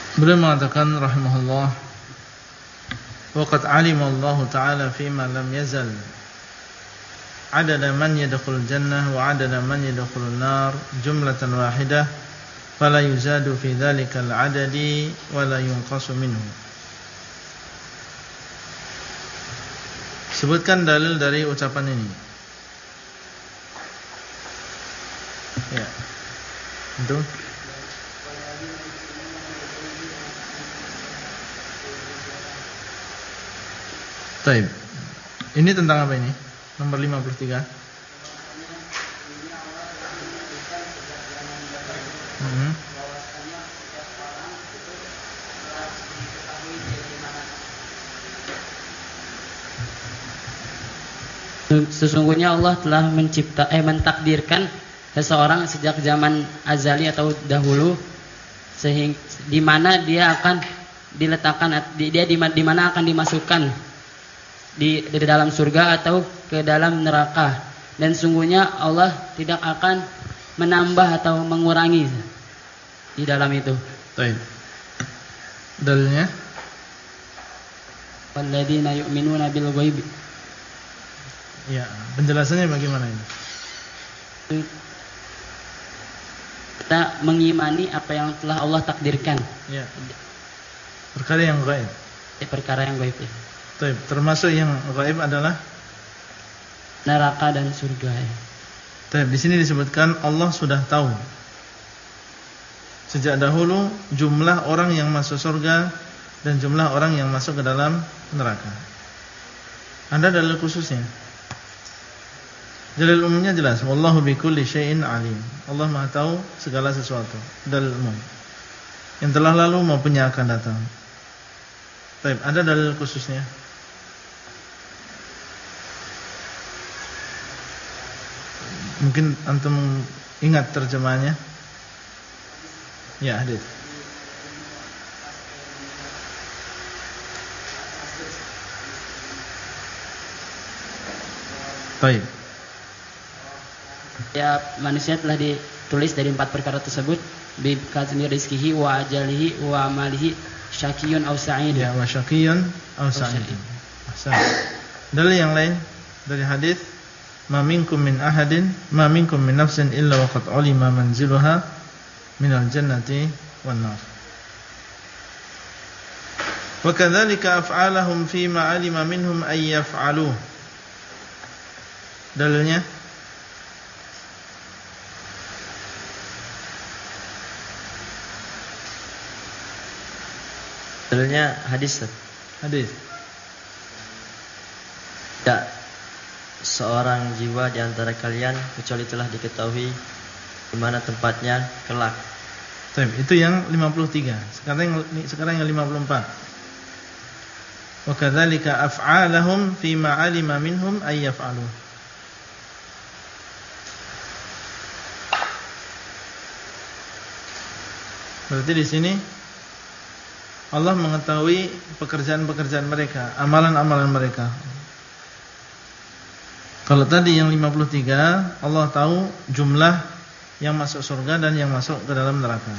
Beliau mengatakan rahimahullah, waqad alima Allah Ta'ala fima lam yazal adada man yadkhulul jannah wa adada man yadkhulun nar jumlatan wahidah fala yuzadu fi dhalikal adadi wa la yunqasu minhu. Sebutkan dalil dari ucapan ini. Ya. Itu. Baik. Ini tentang apa ini? Nomor 53. Sesungguhnya Allah telah mentakdirkan seseorang sejak zaman azali atau dahulu, sehingga di mana dia akan diletakkan, di mana akan dimasukkan di dalam surga atau ke dalam neraka, dan sungguhnya Allah tidak akan menambah atau mengurangi di dalam itu. Baik. Dalilnya? Walladzina yu'minuna bil ghaib. Ya, penjelasannya bagaimana ini? Kita mengimani apa yang telah Allah takdirkan. Ya. Perkara yang gaib. Perkara yang gaib. Ya. Baik, termasuk yang gaib adalah neraka dan surga. Ya. Baik, di sini disebutkan Allah sudah tahu sejak dahulu jumlah orang yang masuk surga dan jumlah orang yang masuk ke dalam neraka. Ada dalil khususnya? Dalil umumnya jelas, wallahu bikulli syai'in alim. Allah Maha tahu segala sesuatu. Dalil umum yang telah lalu maupun yang akan datang. Baik, ada dalil khususnya? Mungkin antum ingat terjemahannya? Ya, hadis. Baik. Ya, manusia telah ditulis dari 4 perkara tersebut, bi kazmi rizqihi wa ajalihi wa amalihi syaqiyun aw sa'id. Ya, wa syaqiyun aw sa'id. Ahsan. Dalil yang lain dari hadis, ma minkum min ahadin ma minkum min nafsin illa waqad ulima manziluha minal jannati wan nar. Wa kadzalika af'alahum fi ma 'alima minhum ay yaf'aluh. Dalilnya? Dalilnya hadis. Hadis. Tidak seorang jiwa di antara kalian kecuali telah diketahui di mana tempatnya kelak. Itu yang 53. Sekarang yang 54. Wa kadzalika af'alahum fi ma 'alima minhum ay yaf'alu. Berarti di sini Allah mengetahui pekerjaan-pekerjaan mereka, amalan-amalan mereka. Kalau tadi yang 53, Allah tahu jumlah yang masuk surga dan yang masuk ke dalam neraka.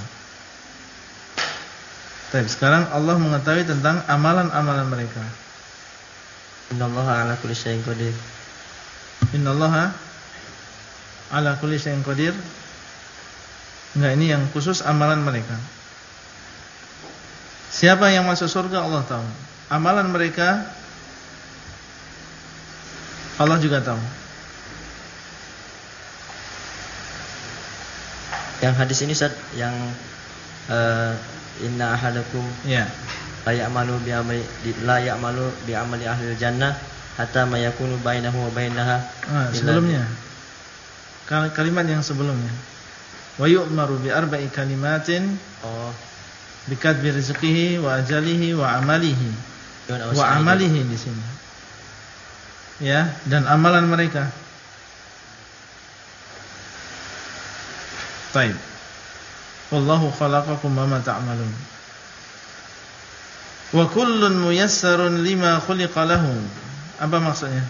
Tapi sekarang Allah mengetahui tentang amalan-amalan mereka. Innallaha 'ala kulli syai'in qadir. Innallaha 'ala kulli syai'in qadir. Enggak, ini yang khusus amalan mereka. Siapa yang masuk surga Allah tahu. Amalan mereka Allah juga tahu. Yang hadis ini Ustaz, yang inna ahadakum ya la ya'malu bi amali ahli jannah hatta ma yakunu bainahu wa bainaha. Sebelumnya. Kalimat yang sebelumnya. Wa yu'maru bi arba'i kalimatin. Bikatbi rizqihi wa ajalihi wa amalihi. Wa amalihi di sini. Ya, dan amalan mereka. Baik. Wallahu khalaqakum wa ma ta'malun. Wa kullun muyassarun lima khuliqa lahu. Apa maksudnya?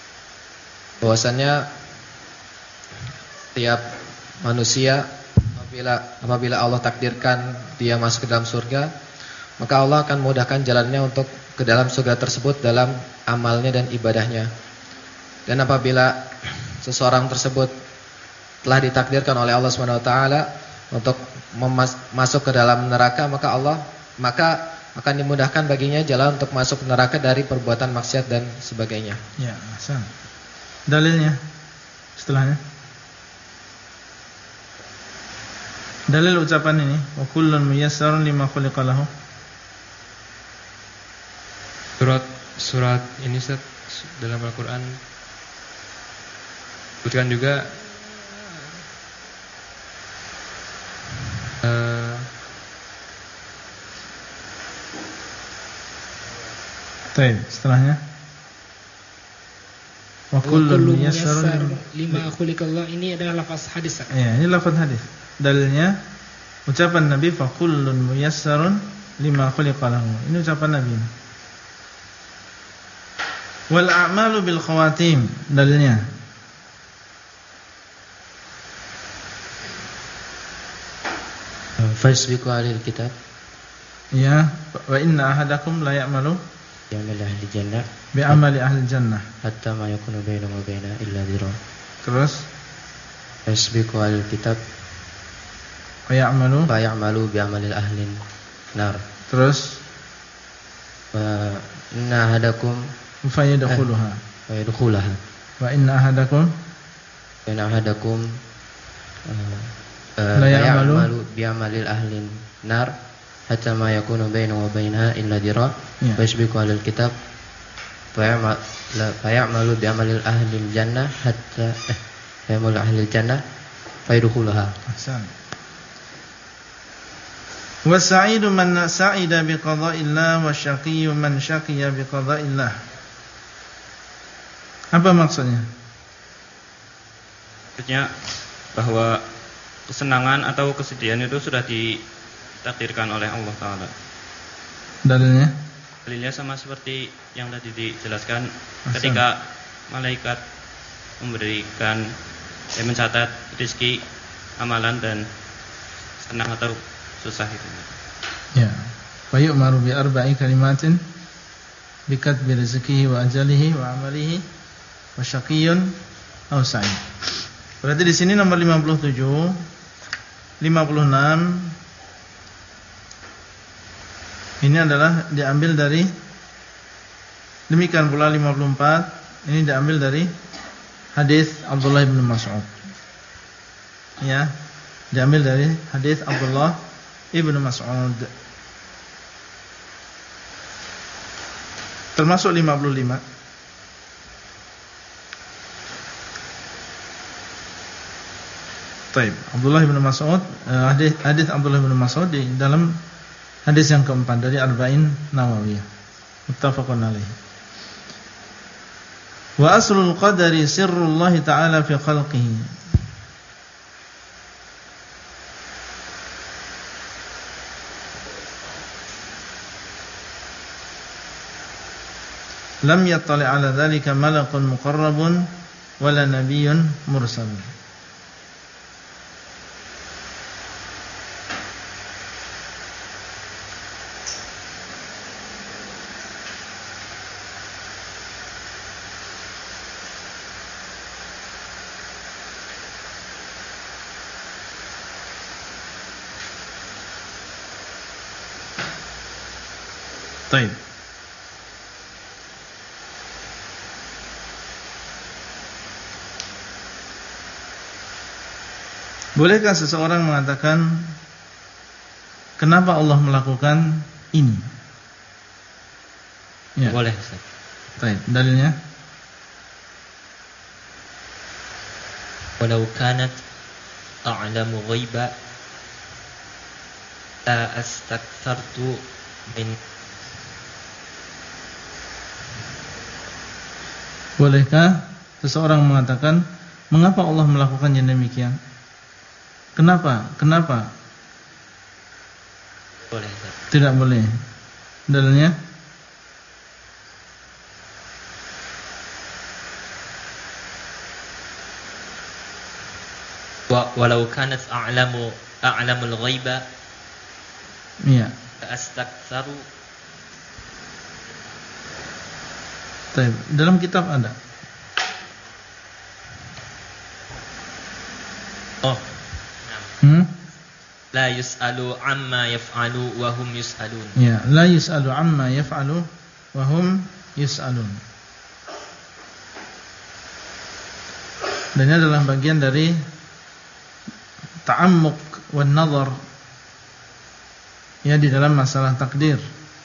Bahwasannya tiap manusia apabila Allah takdirkan dia masuk ke dalam surga, maka Allah akan memudahkan jalannya untuk ke dalam surga tersebut dalam amalnya dan ibadahnya. Dan apabila seseorang tersebut telah ditakdirkan oleh Allah SWT untuk masuk ke dalam neraka, maka akan dimudahkan baginya jalan untuk masuk neraka dari perbuatan maksiat dan sebagainya. Ya, ahsan. Dalilnya setelahnya. Dalil ucapan ini, wa kullun muyassarun lima khuliqa lahu. Surat ini dalam Al-Qur'an disebutkan juga setelahnya wa kullu muyassar lima khuliqallah, ini adalah lafaz hadis. Ya, ini lafaz hadis. Dalilnya ucapan Nabi fa kullun muyassarun lima khuliqalahu. Ini ucapan Nabi. Wal a'malu bil khawatim. Dalilnya Fasbiqu alil kitab. Ya, wa inna ahadakum la ya'malu Ya'mal ahli jannah bi amali ahli jannah hatta ma yakunu bainahu wa bainaha illa dhira. Terus Fasbiqu alil kitab wa ya'malu bi amalil ahli nar. Terus Wa inna ahadakum fayadkhuluha wa yadkhulaha. wa inna ahadakum la ya'malu bi amalil ahli nar hatta ma yakunu bainahu wa bainaha illa dhira. Fasbiqu alil kitab fa ya'malu bi amalil ahli jannah hatta ya'malu ahli jannah fa yadkhulaha. Ahsan. Wa sa'idu man sa'ida bi qada'illah wa syaqiyyu man syaqiya bi qada'illah. Apa maksudnya? Maksudnya bahwa kesenangan atau kesedihan itu sudah ditakdirkan oleh Allah Ta'ala. Dalilnya? Dalilnya sama seperti yang tadi dijelaskan. Ketika malaikat memberikan mencatat rezeki, amalan dan senang atau susah itu. Ya. Fa yu'maru bi arba'i kalimatin bi katbi rizqihi wa ajalihi wa amalihi wa syaqiyyun aw sa'id. Berarti di sini nomor 57, 56 ini adalah diambil dari, demikian pula 54 ini diambil dari hadis Abdullah bin Mas'ud. Ya, diambil dari hadis Abdullah ibnu Mas'ud. Termasuk 55. Taib. Abdullah bin Mas'ud, hadis Abdullah bin Mas'ud di dalam hadis yang keempat dari Arba'in Nawawiyah. Muttafaqun alaih. Wa aslul qadari sirrullah ta'ala fi khalqihi. Lam yattali' ala dhalika malakun muqarrabun wala nabiyyun mursal. Baik. Bolehkah seseorang mengatakan kenapa Allah melakukan ini? Ya. Boleh, Ustaz. Baik, dalilnya? Walau kanat a'lamu ghaiba la astakthartu min. Bolehkah seseorang mengatakan mengapa Allah melakukannya demikian? Kenapa? Kenapa? Boleh, Ustaz. Tidak boleh. Dalilnya? Walau kanat a'lamu a'lamul ghaiba. Iya. Astaktsaru. Baik, dalam kitab ada. Oh. La yus'alu amma yaf'alu wa hum yus'alun. Ya, la yus'alu amma yaf'alu wa hum yus'alun. Dan ini adalah bagian dari ta'ammuq wan nazar ya di dalam masalah takdir.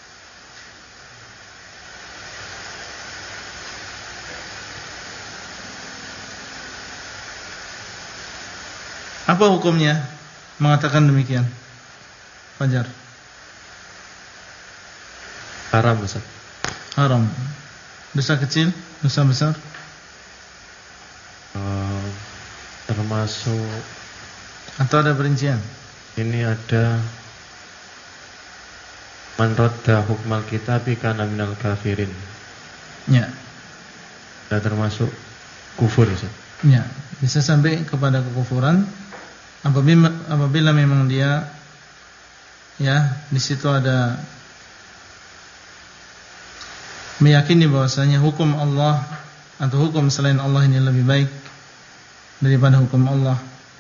Apa hukumnya mengatakan demikian? Fajar. Haram, Ustaz. Haram. Dosa kecil, dosa besar? Termasuk. Atau ada perincian? Ini ada man radda hukmal kitabi kana minal kafirin. Ya. Sudah termasuk kufur, Ustaz. Ya, bisa sampai kepada kekufuran apabila memang dia ya di situ ada meyakini bahwasanya hukum Allah atau hukum selain Allah ini lebih baik daripada hukum Allah.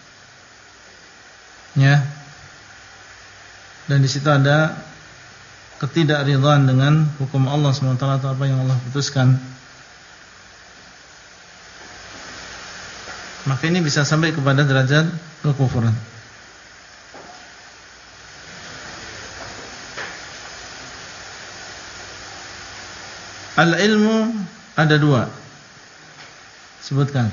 Ya. Dan di situ ada ketidakridhaan dengan hukum Allah SWT atau apa yang Allah putuskan. Maka ini bisa sampai kepada derajat kekufuran. Al-ilmu ada dua. Sebutkan.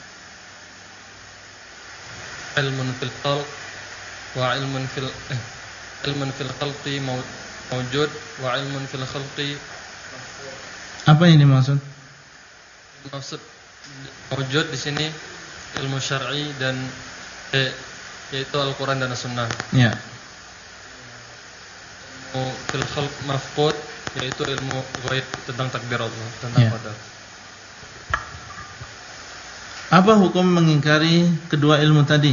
Ilmun fil khalq wa ilmun fil khalqi mawjud wa ilmun fil khalqi. Apa yang dimaksud? Maksud mawjud di sini ilmu syar'i dan yaitu Al-Quran dan As-Sunnah. Ya. Ilmu fil khalq mafqud yaitu ilmu ghaib tentang takdir Allah, tentang qadar. Apa hukum mengingkari kedua ilmu tadi?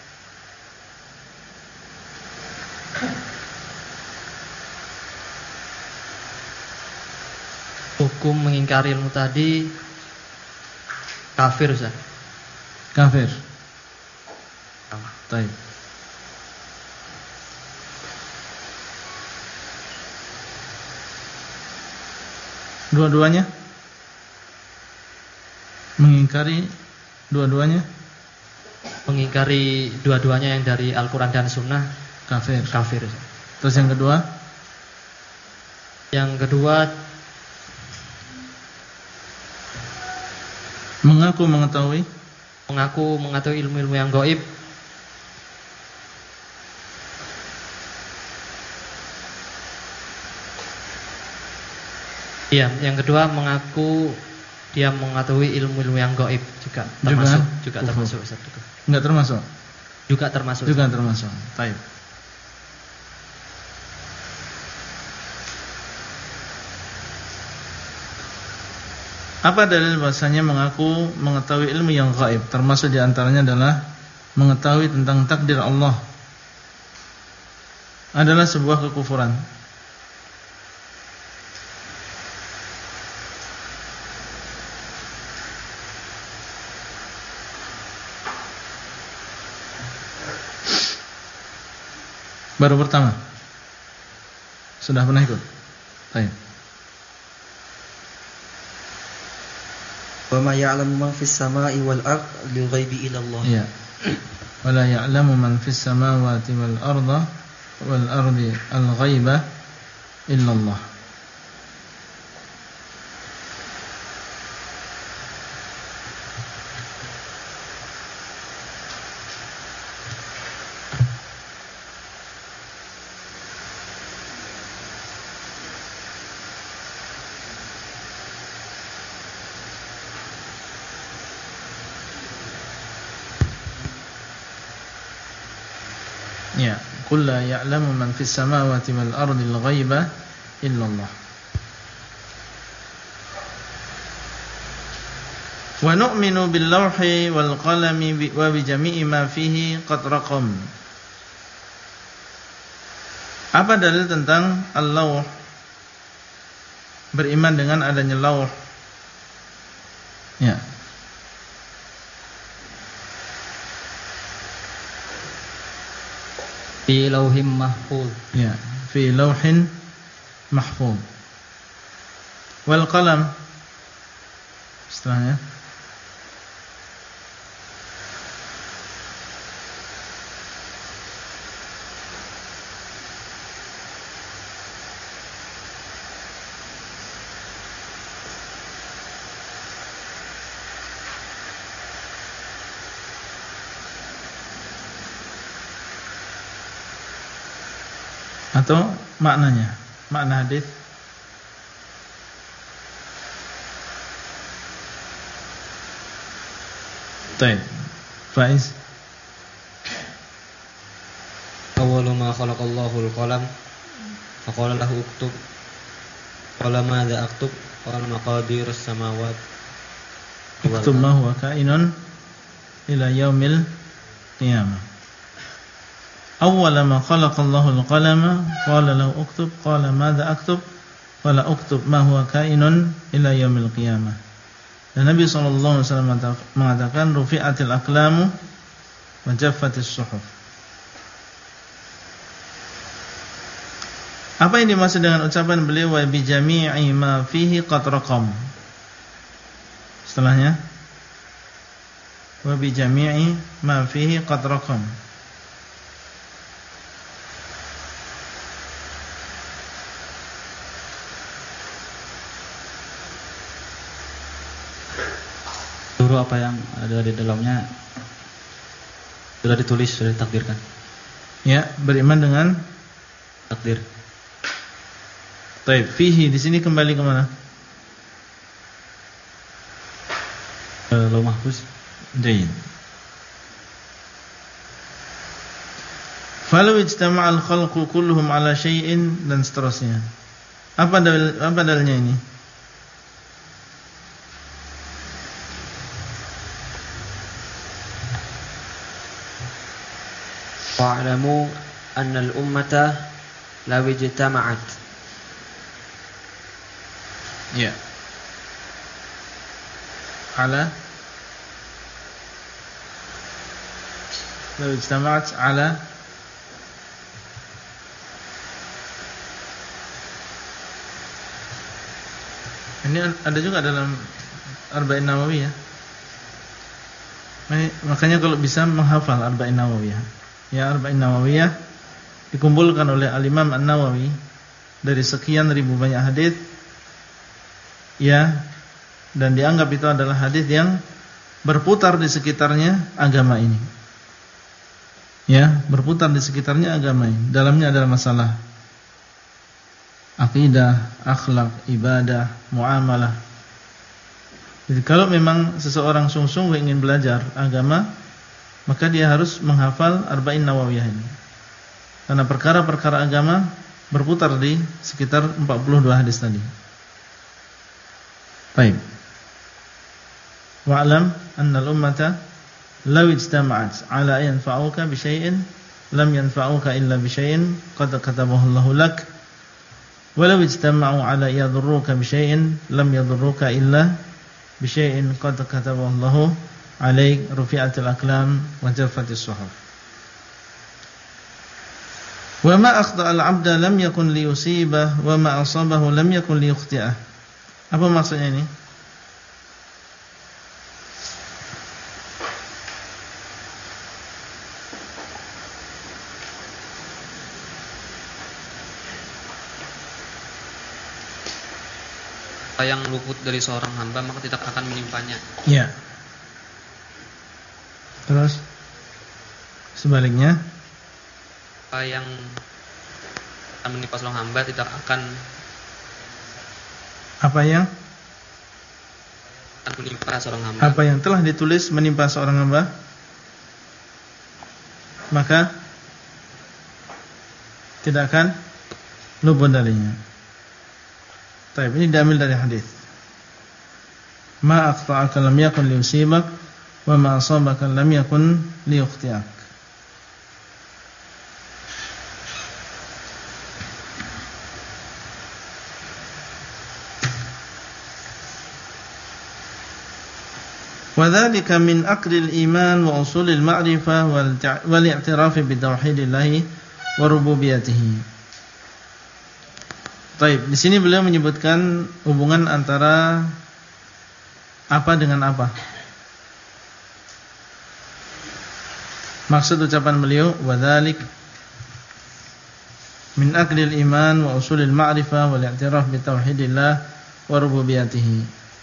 Hukum mengingkari ilmu tadi kafir, Ustaz. Kafir. Baik. Dua-duanya? Mengingkari dua-duanya? Mengingkari dua-duanya yang dari Al-Quran dan Sunnah kafir. Kafir. Terus yang kedua? Yang kedua mengaku mengetahui ilmu-ilmu yang gaib. Iya, yang kedua mengaku dia mengetahui ilmu-ilmu yang gaib juga termasuk Ustaz. Enggak termasuk? Juga termasuk. Baik. Apa dalil bahasanya mengaku mengetahui ilmu yang gaib? Termasuk diantaranya adalah mengetahui tentang takdir Allah adalah sebuah kekufuran. Baru pertama. Sudah pernah ikut? Baik. Wa ma ya'lamu man fis sama'i wal ard lil ghaibi illa Allah. Ya. Wa la ya'lamu man fis samawati wal ardi al ghaiba illa Allah. Ya, qul la ya'lamu man fis samawati wal ardi al ghaiba illa Allah. Wa nu'minu bil lawhi wal qalami wa bi jami'i ma fihi qad raqam. Apa dalil tentang al-lawh? Beriman dengan adanya lawh. Ya. Fi lauhim mahfuz. Ya, fi lauhin mahfuz. Wal qalam. Setelahnya. Atau maknanya, makna hadis. Baik, Faiz. Awwalu ma khalaqallahu al-qalam faqala lahu uktub. Qala madza aktub? Qala maqadir as-samawat. Uktub ma huwa kainun ila yaumil qiyamah. Awwala ma khalaqallahu al-qalama qala lahu uktub qala madza aktub qala uktub ma huwa kainun ila yaumil qiyamah. Dan Nabi sallallahu alaihi wasallam mengatakan rufi'atil aqlamu wa jaffatis suhuf. Apa yang dimaksud dengan ucapan beliau wa bi jami'i ma fihi qad raqam? Setelahnya wa bi jami'i ma fihi qad raqam. Seluruh apa yang ada di dalamnya sudah ditulis, sudah ditakdirkan. Ya, beriman dengan takdir. Baik, fihi di sini kembali ke mana? Lauh mahfuz. Jayyid. Falau ijtama'al khalqu kulluhum ala syai'in dan seterusnya. Apa dalilnya ini? Wa'lamu anna al-ummata law ijtama'at. Ya. Ala law ijtama'at ala ini ada juga dalam Arba'in Nawawiyah. Makanya kalau bisa menghafal Arba'in Nawawiyah. Ya, Arba'in Nawawiyah dikumpulkan oleh Al-Imam An-Nawawi dari sekian ribu banyak hadis. Ya, dan dianggap itu adalah hadis yang berputar di sekitarnya agama ini. Ya, berputar di sekitarnya agama ini. Dalamnya adalah masalah akidah, akhlak, ibadah, muamalah. Jadi kalau memang seseorang sungguh-sungguh ingin belajar agama, maka dia harus menghafal Arba'in Nawawiyah ini. Karena perkara-perkara agama berputar di sekitar 42 hadis tadi. Baik. Wa'lam anna al-ummata law ijtama'at 'ala an yanfa'uka bi syai'in lam yanfa'uka illa bi syai'in qad katabahu Allahu lak. Wa law ijtama'u 'ala yadurruka bi syai'in lam yadurruka illa bi syai'in qad katabahu Allahu alaik rufi'atil aqlam wa jaffatis suhuf. Wa ma akhta'al 'abda lam yakun liyusibah wa ma asabahu lam yakun liyukhti'ah. Apa maksudnya ini? Apa yang luput dari seorang hamba maka tidak akan menimpanya. Ya. Terus sebaliknya, apa yang akan menimpa seorang hamba tidak akan menimpa seorang hamba. Apa yang telah ditulis menimpa seorang hamba maka tidak akan luput darinya. Baik, ini diambil dari hadis. Ma aqta'aka lam yakun liyusibak wa ma asabaka lam yakun liyukhti'ak. وذلك من أقل الإيمان وأصول المعرفة والاعتراف بتوحيد الله وربوبيته. Baik, di sini beliau menyebutkan hubungan antara apa dengan apa. Maksud ucapan beliau wadzalik min aqlil iman wa usulil ma'rifah wal i'tiraf bi tauhidillah wa rububiyatihi.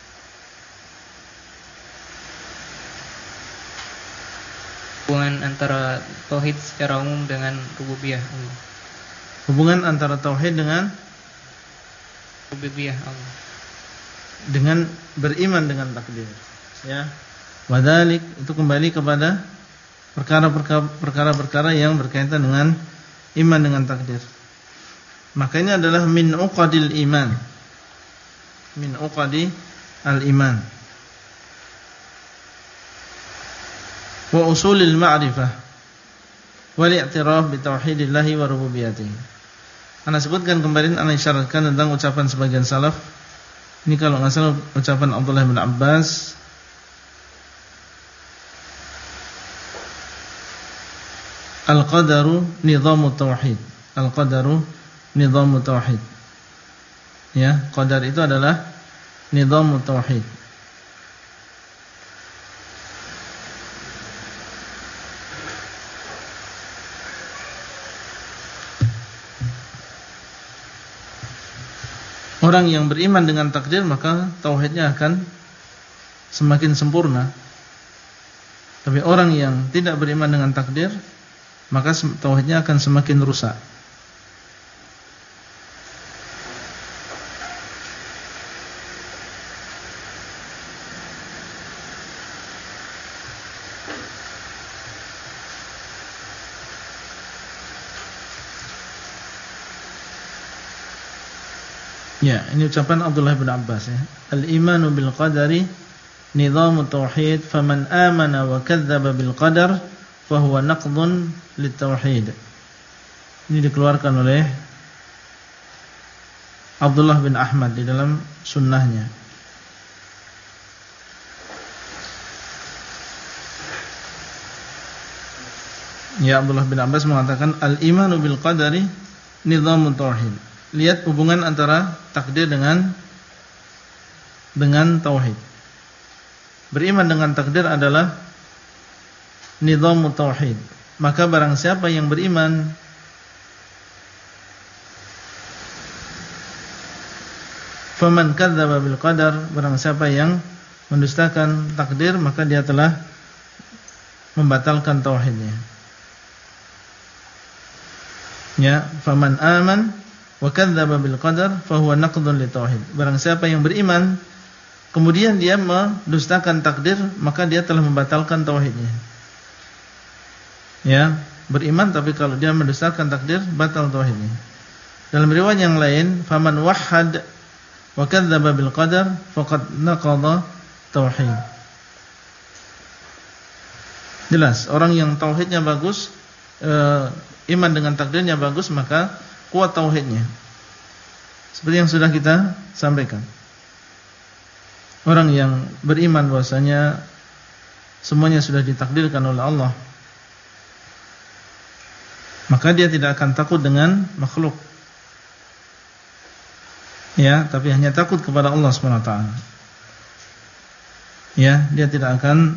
Hubungan antara tauhid secara umum dengan rububiyah Allah. Hubungan antara tauhid dengan rububiyah Allah. Dengan beriman dengan takdir. Ya. Wadzalik itu kembali kepada perkara-perkara yang berkaitan dengan iman dengan takdir. Maka ini adalah min uqadil iman. Min uqadi al-iman. Wa usulil ma'rifah wal i'tiraf bi tauhidillah wa rububiyatihi. Ana sebutkan kemarin, ana isyaratkan tentang ucapan sebagian salaf. Ini kalau enggak salah ucapan Abdullah bin Abbas. Al-qadaru nizamut tauhid. Al-qadaru nizamut tauhid. Ya, qadar itu adalah nizamut tauhid. Orang yang beriman dengan takdir maka tauhidnya akan semakin sempurna. Tapi orang yang tidak beriman dengan takdir maka tauhidnya akan semakin rusak. Ya, ini ucapan Abdullah bin Abbas ya. Al-imanu bil qadari nizamut tauhid, faman amana wa kadzdzaba bil qadar fahuwa naqdun lit tauhid. Ini dikeluarkan oleh Abdullah bin Ahmad di dalam sunnahnya. Ya, Abdullah bin Abbas mengatakan al-imanu bil qadari nizamut tauhid. Lihat hubungan antara takdir dengan tauhid. Beriman dengan takdir adalah nizamut tauhid. Maka barang siapa yang beriman faman kadzdzaba bil qadar, barang siapa yang mendustakan takdir maka dia telah membatalkan tauhidnya. Ya, faman aman wa kadzdzaba bil qadar fahuwa naqdun li tauhid. Barang siapa yang beriman kemudian dia mendustakan takdir maka dia telah membatalkan tauhidnya. Ya, beriman tapi kalau dia mendustakan takdir batal tauhidnya. Dalam riwayat yang lain, faman wahhad wa kadzdzaba bil qadar faqad naqadha tauhid. Jelas, orang yang tauhidnya bagus, iman dengan takdirnya bagus, maka kuat tauhidnya. Seperti yang sudah kita sampaikan. Orang yang beriman bahwasanya semuanya sudah ditakdirkan oleh Allah, maka dia tidak akan takut dengan makhluk. Ya, tapi hanya takut kepada Allah SWT. Ya, dia tidak akan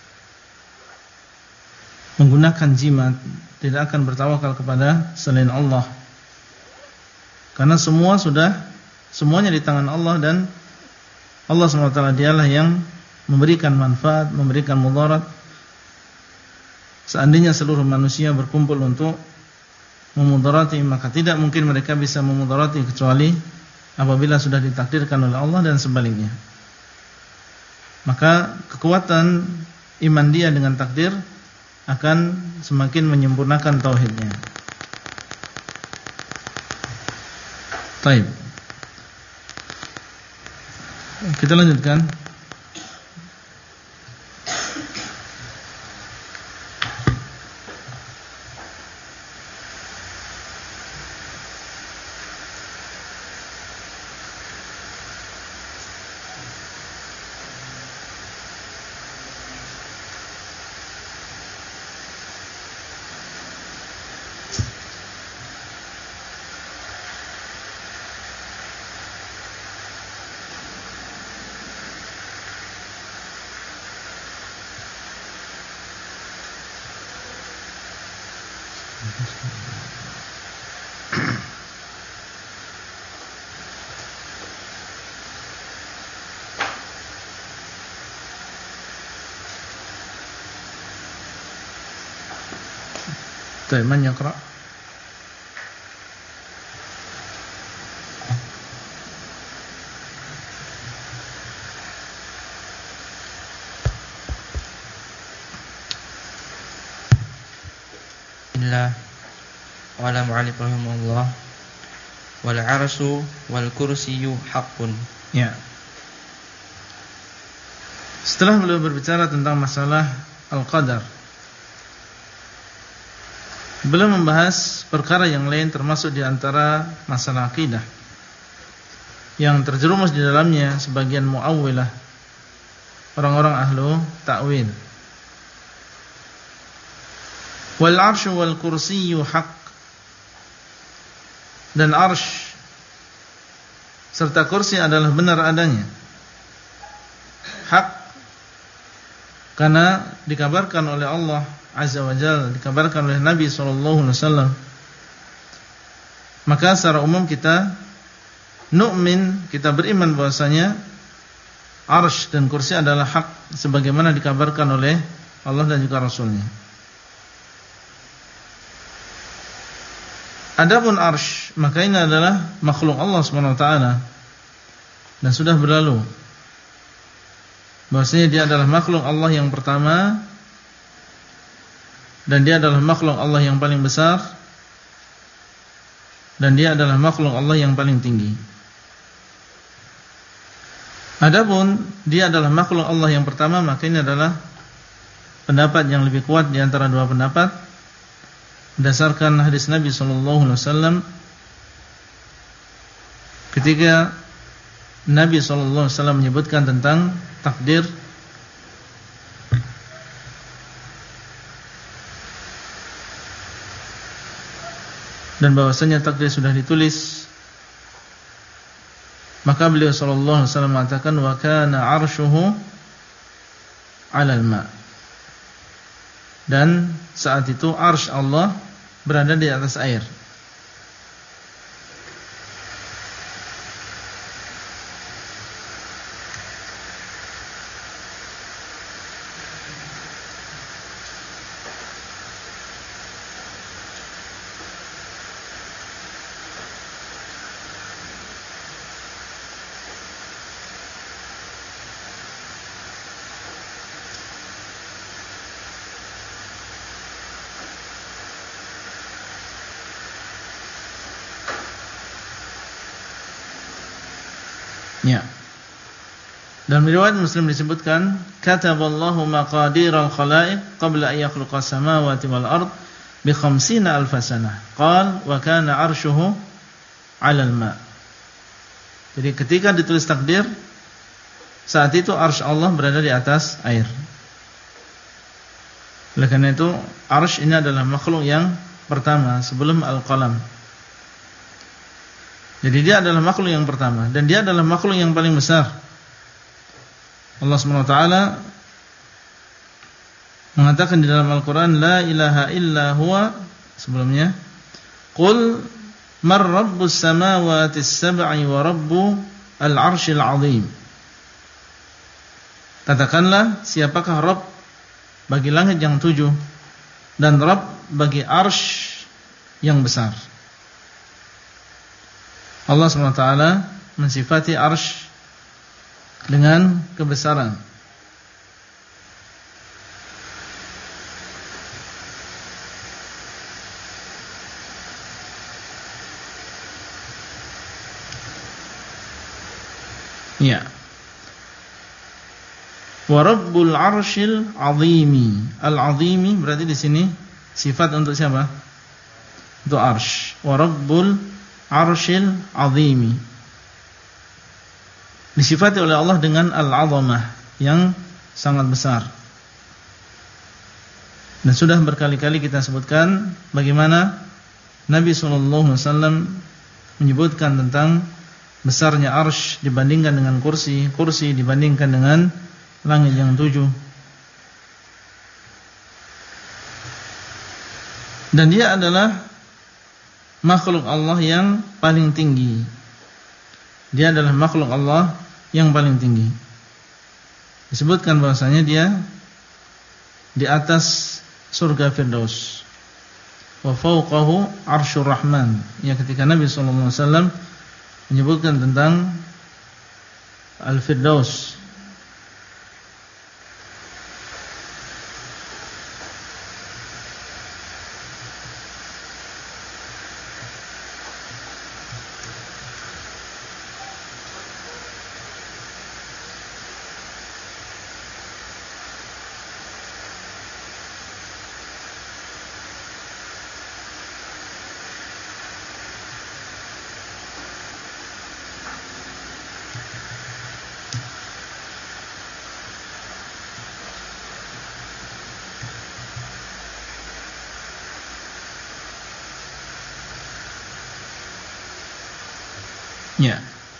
menggunakan jimat, tidak akan bertawakal kepada selain Allah. Karena semuanya di tangan Allah, dan Allah SWT dialah yang memberikan manfaat, memberikan mudarat. Seandainya seluruh manusia berkumpul untuk memudarati, maka tidak mungkin mereka bisa memudarati kecuali apabila sudah ditakdirkan oleh Allah dan sebaliknya. Maka kekuatan iman dia dengan takdir akan semakin menyempurnakan tauhidnya. Baik. Kita lanjutkan. طيب من يقرأ؟ Bismillah. Wala mu'alif rahimahullah. Wal arsyu wal kursiyyu haqqun. Ya. Setelah beliau berbicara tentang masalah al-qadar, beliau membahas perkara yang lain termasuk di antara masalah akidah yang terjerumus di dalamnya sebagian mu'awwilah, orang-orang ahlu ta'wil. Wal arsyu wal kursiyyu haqq, dan arsy serta kursi adalah benar adanya, hak, karena dikabarkan oleh Allah Azza wa Jalla, dikabarkan oleh Nabi SAW. Maka secara umum kita nu'min, kita beriman bahwasanya arsy dan kursi adalah hak sebagaimana dikabarkan oleh Allah dan juga Rasulnya. Adapun arsy, maka ini adalah makhluk Allah SWT dan sudah berlalu bahwasanya dia adalah makhluk Allah yang pertama, dan dia adalah makhluk Allah yang paling besar, dan dia adalah makhluk Allah yang paling tinggi. Adapun dia adalah makhluk Allah yang pertama, maka ini adalah pendapat yang lebih kuat di antara dua pendapat berdasarkan hadis Nabi SAW ketika Nabi SAW menyebutkan tentang takdir dan bahwasanya takdir sudah ditulis. Maka beliau sallallahu alaihi wasallam mengatakan wa kana 'arshuhu 'alal ma', dan saat itu arsy Allah berada di atas air. Ya. Dalam riwayat Muslim disebutkan, kataballahu maqadiral khalaiq qabla an yakhluqas samawati wal ard bi 50,000 sanah. Qal wa kana 'arshuhu 'alal ma'. Jadi ketika ditulis takdir, saat itu arsy Allah berada di atas air. Oleh karena itu, arsy ini adalah makhluk yang pertama sebelum al-qalam. Jadi dia adalah makhluk yang pertama dan dia adalah makhluk yang paling besar. Allah SWT mengatakan di dalam Al-Quran, la ilaha illa huwa, sebelumnya, qul mar rabbus samawati sab'i wa rabbu al-arshil azim. Katakanlah, siapakah Rabb bagi langit yang 7 dan Rabb bagi arsy yang besar. Allah SWT mensifati arsy dengan kebesaran. Ya. Wa rabbul arsyil azimi. Al-azimi berarti di sini sifat untuk siapa? Untuk arsy. Wa rabbul arsyil azimi, disifati oleh Allah dengan al-azamah, yang sangat besar. Dan sudah berkali-kali kita sebutkan bagaimana Nabi SAW menyebutkan tentang besarnya arsy dibandingkan dengan kursi, kursi dibandingkan dengan langit yang 7. Dan dia adalah makhluk Allah yang paling tinggi. Dia adalah makhluk Allah yang paling tinggi. Disebutkan bahwasanya dia di atas surga Firdaus. wa fawqahu arsyur rahman. Ya, ketika Nabi sallallahu alaihi wasallam menyebutkan tentang Al-Firdaus. Ya.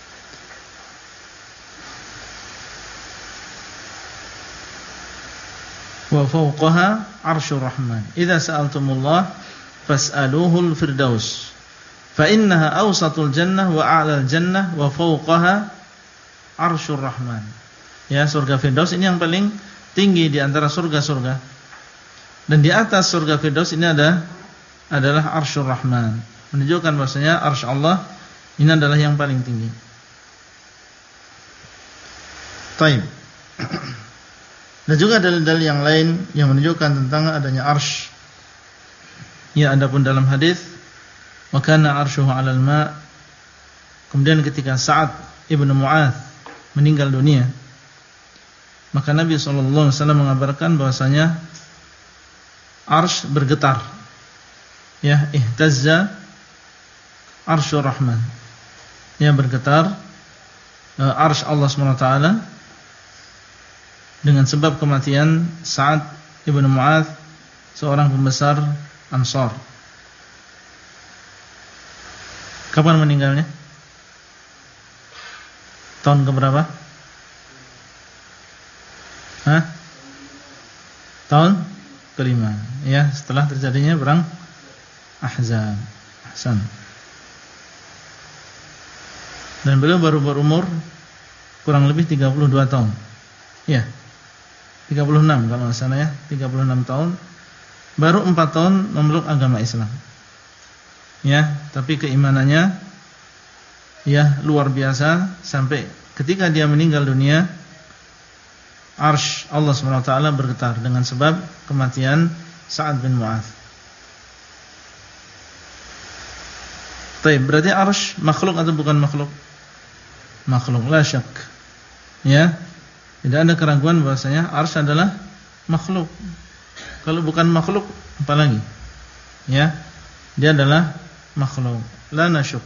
Wa fawqaha arsyur rahman. Idza sa'altumullah fas'aluhul firdaus. Fa innaha awsatul jannah wa a'lal jannah wa fawqaha arsyur rahman. Ya, surga Firdaus ini yang paling tinggi di antara surga-surga. Dan di atas surga Firdaus ini adalah arsyur rahman. Menunjukkan bahwasanya arsy Allah ini adalah yang paling tinggi. Taib. Dan juga dalil-dalil yang lain yang menunjukkan tentang adanya arsy. Ya, adapun dalam hadis wa kana arshuhu 'alal ma'. Kemudian ketika Sa'ad ibnu Mu'adz meninggal dunia, maka Nabi sallallahu alaihi wasallam mengabarkan bahwasanya arsy bergetar. Ya, ihtazza arsyur rahman. Yang bergetar arsy Allah SWT dengan sebab kematian Sa'ad ibn Mu'adz, seorang pembesar Ansar. Kapan meninggalnya? Tahun keberapa? Tahun kelima. Ya, setelah terjadinya perang Ahzab. Ahsan. Dan beliau baru berumur kurang lebih 32 tahun. Ya, 36 kalau nggak salah ya, 36 tahun. Baru 4 tahun memeluk agama Islam. Ya, tapi keimanannya ya luar biasa sampai ketika dia meninggal dunia arsy Allah SWT bergetar dengan sebab kematian Sa'ad bin Mu'adz. Baik, berarti arsy makhluk atau bukan makhluk? Makhluk, la syak. Ya, tidak ada keraguan bahwasanya arsy adalah makhluk. Kalau bukan makhluk, apa lagi? Ya, dia adalah makhluk, la nasyuk.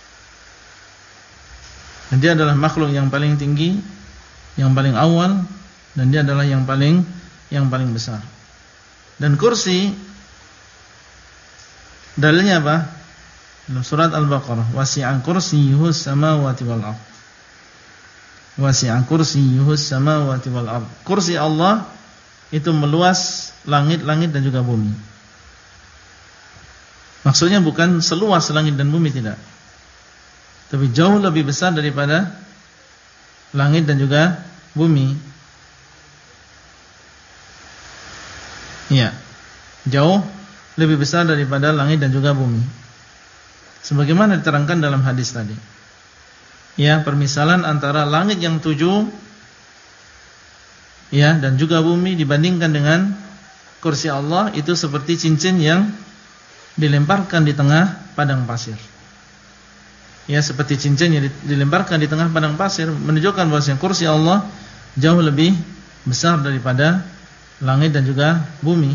Dan dia adalah makhluk yang paling tinggi, yang paling awal, dan dia adalah yang paling besar. Dan kursi, dalilnya apa? Dalam surat Al-Baqarah, wasi'a kursiyyuhu samawati wal ardh. Wasi'a kursiyyuhu samawati wal ardh. Kursi Allah itu meluas langit-langit dan juga bumi. Maksudnya bukan seluas langit dan bumi, tidak, tapi jauh lebih besar daripada langit dan juga bumi. Ya, jauh lebih besar daripada langit dan juga bumi. Sebagaimana diterangkan dalam hadis tadi. Ya, permisalan antara langit yang 7 ya dan juga bumi dibandingkan dengan kursi Allah itu seperti cincin yang dilemparkan di tengah padang pasir. Ya, seperti cincin yang dilemparkan di tengah padang pasir, menunjukkan bahwasanya kursi Allah jauh lebih besar daripada langit dan juga bumi.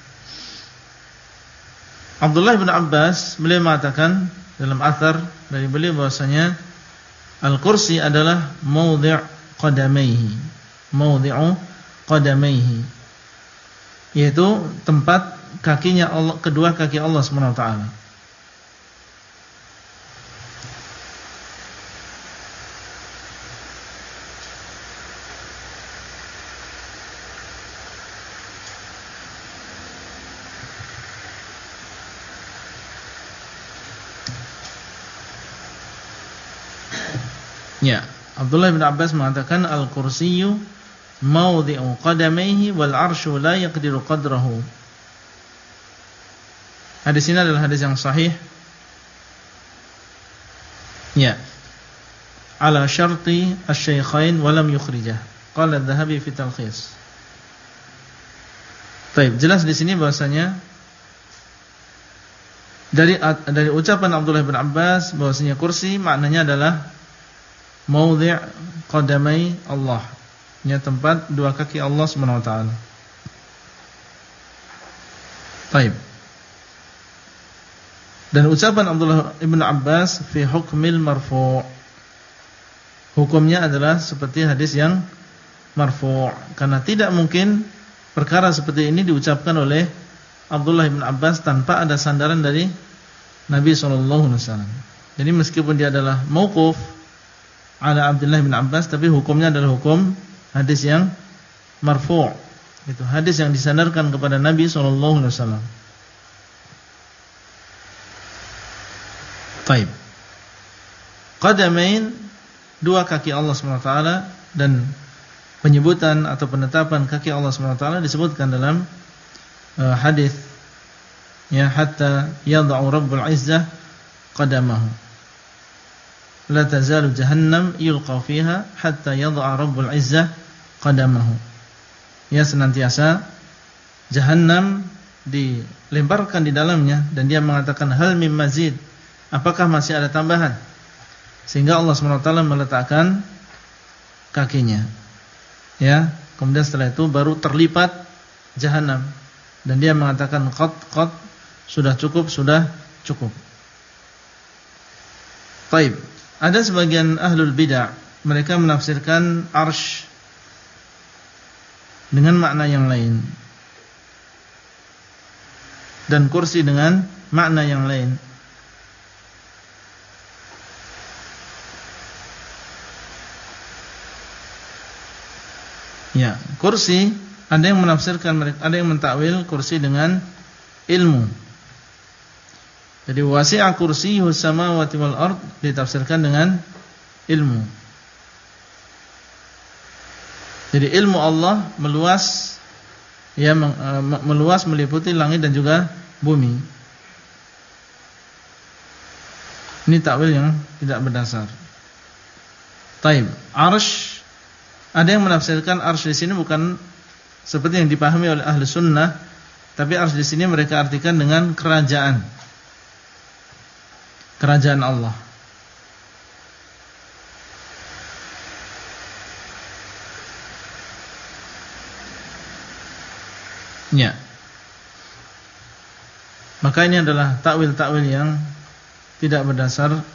Abdullah bin Abbas beliau mengatakan dalam athar dari beliau bahwasanya al-kursi adalah maudhi' qadamaihi, maudhi'u qadamaihi, yaitu tempat kakinya Allah, kedua kaki Allah Subhanahu wa taala. Ya, Abdullah bin Abbas mengatakan al-kursiyyu maudhi'u qadamaihi wal 'arsyu la yaqdiru qadrahu. Hadis ini adalah hadis yang sahih. Ya. Ala syarti asy-syaikhain wa lam yukhrijah. Qala adz-Dzahabi fi talkhis. Baik, jelas di sini bahwasanya dari ucapan Abdullah bin Abbas bahwasanya kursi maknanya adalah maudhi' qadamai Allah, nya tempat dua kaki Allah Subhanahu wa taala. Baik. Dan ucapan Abdullah bin Abbas fi hukmil marfu', hukumnya adalah seperti hadis yang marfu', karena tidak mungkin perkara seperti ini diucapkan oleh Abdullah bin Abbas tanpa ada sandaran dari Nabi SAW. Jadi meskipun dia adalah mauquf ala Abdullah bin Abbas, tapi hukumnya adalah hukum hadis yang marfu'. Itu hadis yang disandarkan kepada Nabi SAW. Baik. Qadamain, dua kaki Allah SWT, dan penyebutan atau penetapan kaki Allah SWT disebutkan dalam hadis ya, hatta yad'u Rabbul Izzah qadamahu, la tazalu jahannam yulqa fiha hatta yad'a Rabbul Izzah qadamahu. Ya, senantiasa jahannam dilemparkan di dalamnya, dan dia mengatakan hal mim mazid, apakah masih ada tambahan, sehingga Allah SWT meletakkan kakinya. Ya, kemudian setelah itu baru terlipat jahannam, dan dia mengatakan qad, sudah cukup. Baik, ada sebagian ahlul bid'ah, mereka menafsirkan arsy dengan makna yang lain, dan kursi dengan makna yang lain. Ya, kursi ada yang menafsirkan, ada yang mentakwil kursi dengan ilmu. Jadi wasi'a kursiyyus samawati wal ard ditafsirkan dengan ilmu. Jadi ilmu Allah meluas, ya, meluas meliputi langit dan juga bumi. Ini takwil yang tidak berdasar. Taib, arsy, ada yang menafsirkan arsy di sini bukan seperti yang dipahami oleh ahli sunnah, tapi arsy di sini mereka artikan dengan kerajaan Allah. Ya. Maka ini adalah takwil-takwil yang tidak berdasar,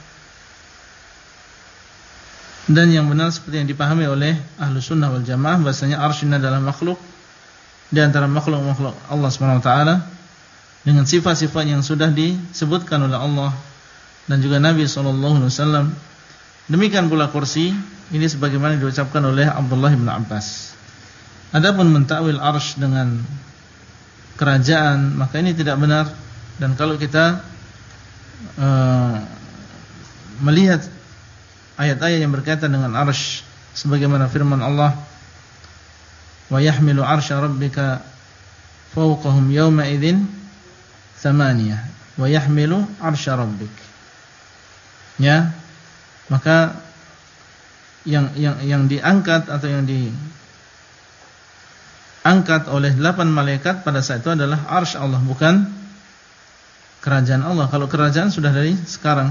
dan yang benar seperti yang dipahami oleh ahlu sunnah wal jamaah, bahasanya arsy adalah makhluk di antara makhluk-makhluk Allah SWT, dengan sifat-sifat yang sudah disebutkan oleh Allah dan juga Nabi SAW. Demikian pula kursi, ini sebagaimana diucapkan oleh Abdullah bin Abbas. Adapun mentakwil arsy dengan kerajaan, maka ini tidak benar. Dan kalau kita melihat ayat-ayat yang berkaitan dengan arsy, sebagaimana firman Allah, wa yahmilu arsya rabbika fawqahum yawma idzin thamaniyah, wa yahmilu arsya rabbik. Ya, maka yang diangkat atau yang diangkat oleh 8 malaikat pada saat itu adalah arsy Allah, bukan kerajaan Allah. Kalau kerajaan sudah dari sekarang.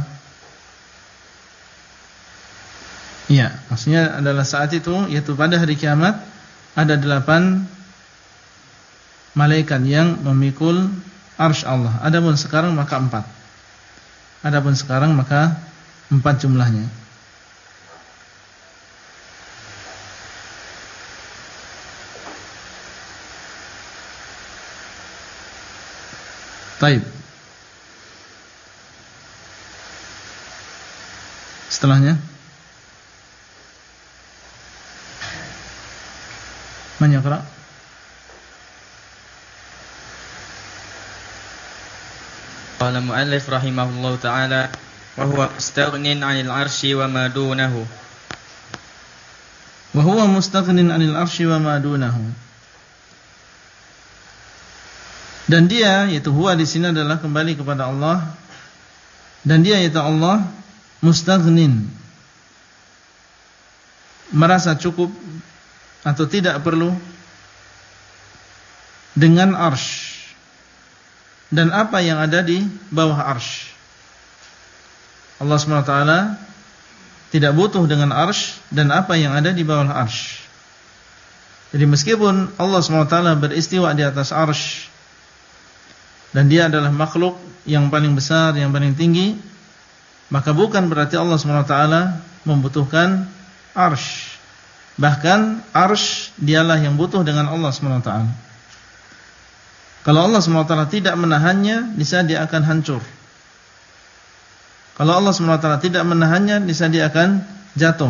Ya, maksudnya adalah saat itu, yaitu pada hari kiamat, ada 8 malaikat yang memikul arsy Allah. Adapun sekarang maka 4. Adapun sekarang maka 4 jumlahnya. Baik. Setelahnya, man yaqra? Qala mu'allif rahimahullahu ta'ala, wa huwa mustaghnin 'anil 'arsyi wa ma dunahu. Wa huwa mustaghnin 'anil 'arsyi wa ma dunahu. Dan dia, yaitu huwa di sini adalah kembali kepada Allah. Dan dia, yaitu Allah, mustaghnin, merasa cukup atau tidak perlu dengan arsy dan apa yang ada di bawah arsy. Allah SWT tidak butuh dengan arsy dan apa yang ada di bawah arsy. Jadi meskipun Allah SWT beristiwa di atas arsy dan dia adalah makhluk yang paling besar, yang paling tinggi, maka bukan berarti Allah SWT membutuhkan arsy. Bahkan arsy dialah yang butuh dengan Allah SWT. Kalau Allah SWT tidak menahannya, niscaya dia akan hancur. Kalau Allah SWT tidak menahannya, niscaya dia akan jatuh.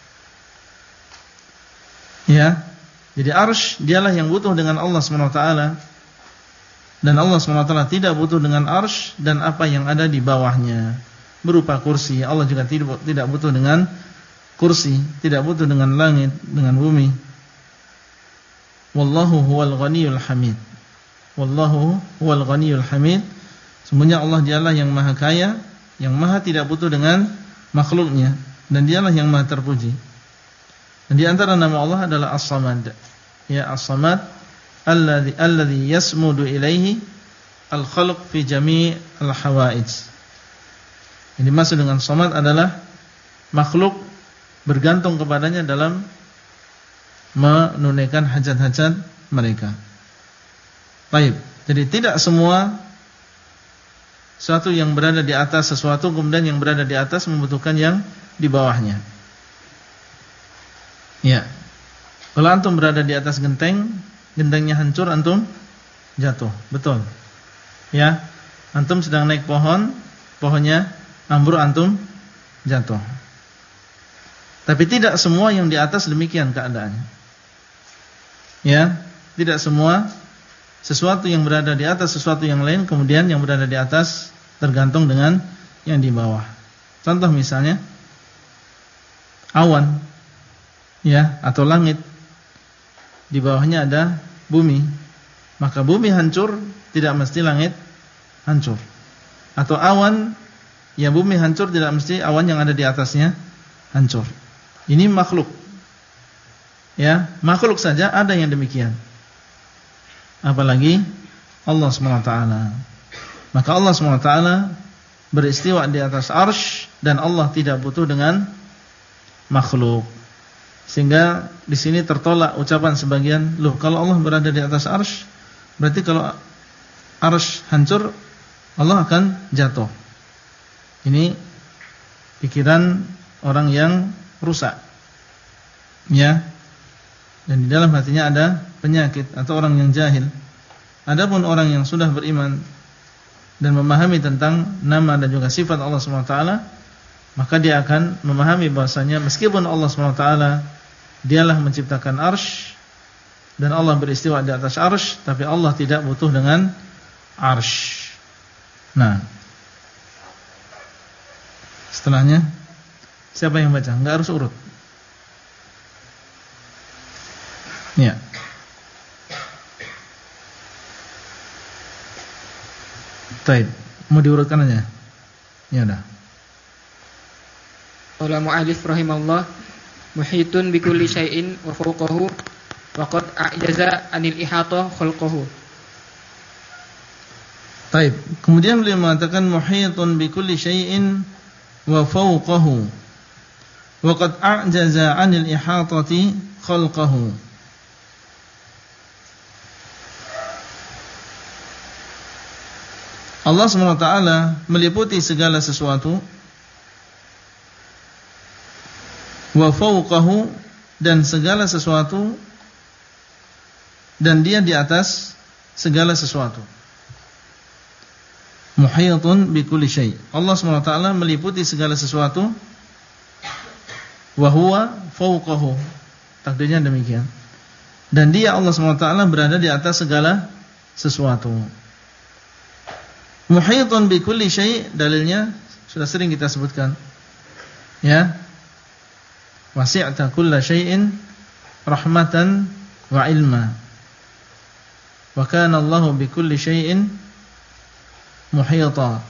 Ya. Jadi arsy dialah yang butuh dengan Allah SWT. Dan Allah SWT tidak butuh dengan arsy dan apa yang ada di bawahnya berupa kursi. Allah juga tidak butuh dengan kursi, tidak butuh dengan langit, dengan bumi. Wallahu huwal ghaniyul hamid. Wallahu huwal ghaniyul hamid. Sesungguhnya Allah dialah yang maha kaya, yang maha tidak butuh dengan makhluknya, dan dialah yang maha terpuji. Dan di antara nama Allah adalah As-Samad. Ya, As-Samad alladhi yasmudu ilaihi al-khalq fi jami' al-hawaij. Ini maksud dengan Samad adalah makhluk bergantung kepadanya dalam menunaikan hajat-hajat mereka. Baik, jadi tidak semua sesuatu yang berada di atas sesuatu kemudian yang berada di atas membutuhkan yang di bawahnya. Ya. Kalau antum berada di atas genteng, gentengnya hancur, antum jatuh. Betul. Ya. Antum sedang naik pohon, pohonnya ambruk, antum jatuh. Tapi tidak semua yang di atas demikian keadaannya. Ya, tidak semua sesuatu yang berada di atas sesuatu yang lain kemudian yang berada di atas tergantung dengan yang di bawah. Contoh misalnya awan, ya, atau langit. Di bawahnya ada bumi. Maka bumi hancur tidak mesti langit hancur. Atau awan, ya bumi hancur tidak mesti awan yang ada di atasnya hancur. Ini makhluk. Ya, makhluk saja ada yang demikian. Apalagi Allah SWT. Maka Allah SWT beristiwa di atas arsy dan Allah tidak butuh dengan makhluk. Sehingga di sini tertolak ucapan sebagian, loh kalau Allah berada di atas arsy, berarti kalau arsy hancur Allah akan jatuh. Ini pikiran orang yang rusak. Ya. Dan di dalam hatinya ada penyakit atau orang yang jahil. Adapun orang yang sudah beriman dan memahami tentang nama dan juga sifat Allah SWT, maka dia akan memahami bahwasanya meskipun Allah SWT dialah menciptakan arsy dan Allah beristiwa di atas arsy, tapi Allah tidak butuh dengan arsy. Nah, setelahnya siapa yang baca? Enggak harus urut. Ya. Baik, mau diurutkan aja. Ya udah. Qala mu'allif rahimahullah, muhitun bi kulli syai'in wa fawqahu wa qad a'jaza 'anil ihata khalqahu. Baik, kemudian beliau mengatakan muhitun bi kulli syai'in wa fawqahu wa qad a'jaza 'anil ihatati khalqahu. Allah SWT meliputi segala sesuatu, wa fawqahu, dan segala sesuatu, dan dia di atas segala sesuatu. Muhitun bi kulli syai'. Allah SWT meliputi segala sesuatu, wa huwa fawqahu. Takdirnya demikian. Dan dia Allah SWT berada di atas segala sesuatu. Muhitun bi kulli syai', dalilnya sudah sering kita sebutkan. Ya. Wasi'ta kulla syai'in rahmatan wa ilma. wa kana Allahu bikulli syai'in muhita.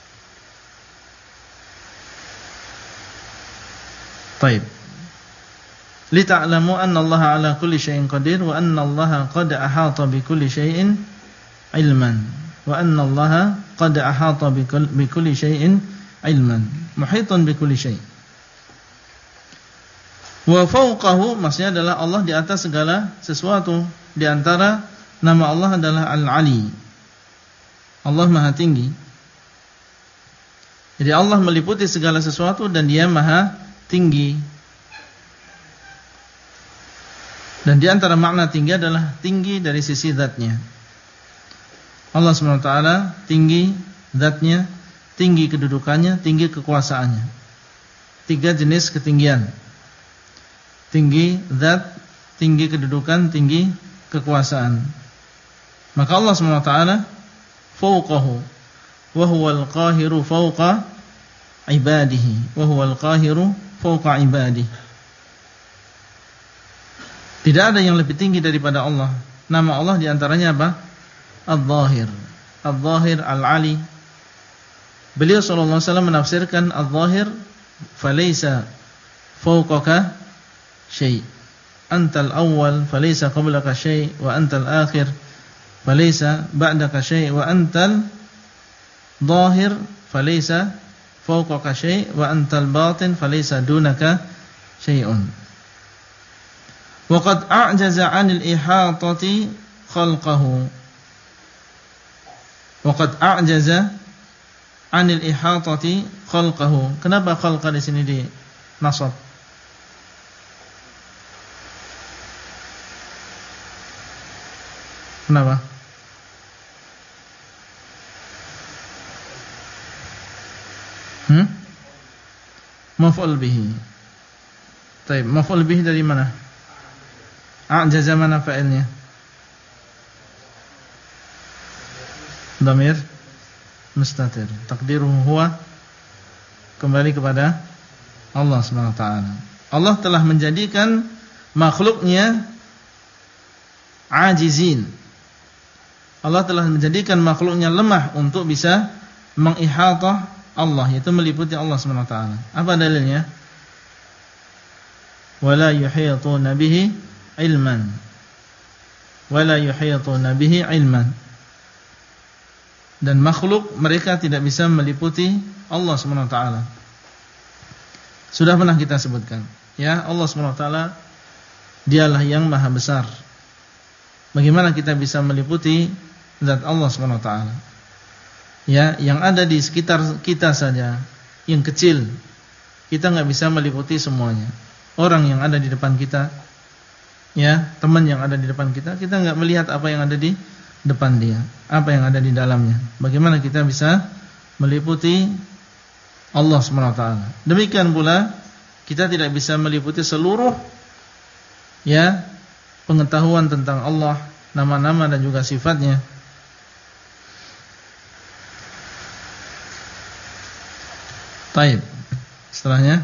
Baik. Lita'lamu anna Allah ala kulli syai'in qadir wa anna Allah qad ahata bi kulli syai'in ilman wa anna Allah qad ahata bi kulli syai'in ilman muhitan bi kulli syai'. Wa fawqahu maksudnya adalah Allah di atas segala sesuatu. Di antara nama Allah adalah Al-Ali. Allah Maha Tinggi. Jadi Allah meliputi segala sesuatu dan Dia Maha Tinggi. Dan di antara makna tinggi adalah tinggi dari sisi zatnya. Allah SWT tinggi zatnya, tinggi kedudukannya, tinggi kekuasaannya. 3 jenis ketinggian. Tinggi zat, tinggi kedudukan, tinggi kekuasaan. Maka Allah SWT fawqahu wa huwal qahiru fawqa ibadihi wa huwal qahiru fawqa ibadihi. Tidak ada yang lebih tinggi daripada Allah. Nama Allah diantaranya apa? Al-Zahir. Al-Zahir, Al-Ali. Beliau sallallahu alaihi wasallam menafsirkan Al-Zahir, falaysa fawqaka syai'. Antal awwal falaysa qablaka syai' wa antal akhir falaysa ba'daka syai' wa antal zahir falaysa fawqaka syai' wa antal batin falaysa dunaka syai'un. Waqad a'jaza 'anil ihatati khalqahu. Waqad a'jaza 'anil ihatati khalqahu. Kenapa khalqa di sini di nasab? Kenapa? Maf'ul bihi. Baik, maf'ul bihi dari mana? A'jaza mana fa'ilnya? Dhamir mustatir. Takdiruhu huwa, kembali kepada Allah SWT. Allah telah menjadikan makhluknya ajizin. Allah telah menjadikan makhluknya lemah untuk bisa mengihatah Allah, yaitu meliputi Allah SWT. Apa dalilnya? Wala yuhituna bihi ilman wala yuhituna bihi ilman. Dan makhluk mereka tidak bisa meliputi Allah SWT. Sudah pernah kita sebutkan, ya, Allah SWT Dialah yang maha besar. Bagaimana kita bisa meliputi zat Allah SWT? Ya, yang ada di sekitar kita saja, yang kecil, kita nggak bisa meliputi semuanya. Orang yang ada di depan kita, ya, teman yang ada di depan kita, kita nggak melihat apa yang ada di depan dia, apa yang ada di dalamnya. Bagaimana kita bisa meliputi Allah SWT? Demikian pula kita tidak bisa meliputi seluruh, ya, pengetahuan tentang Allah, nama-nama dan juga sifatnya. Baik, setelahnya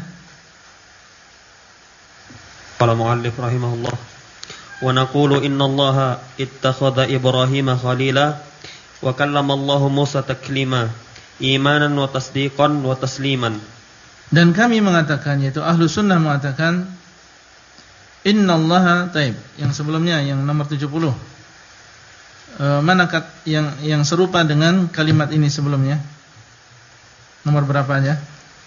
qala muallif rahimahullah wa naqulu innallaha ittakhadha Ibrahima khalila wa kallama Allahu Musa taklima imanan wa tasdiqan wa tasliman. Dan kami mengatakan, yaitu ahlu sunnah mengatakan, innallaha, taib, yang sebelumnya yang nomor 70. Mana yang serupa dengan kalimat ini sebelumnya? Nomor berapa aja?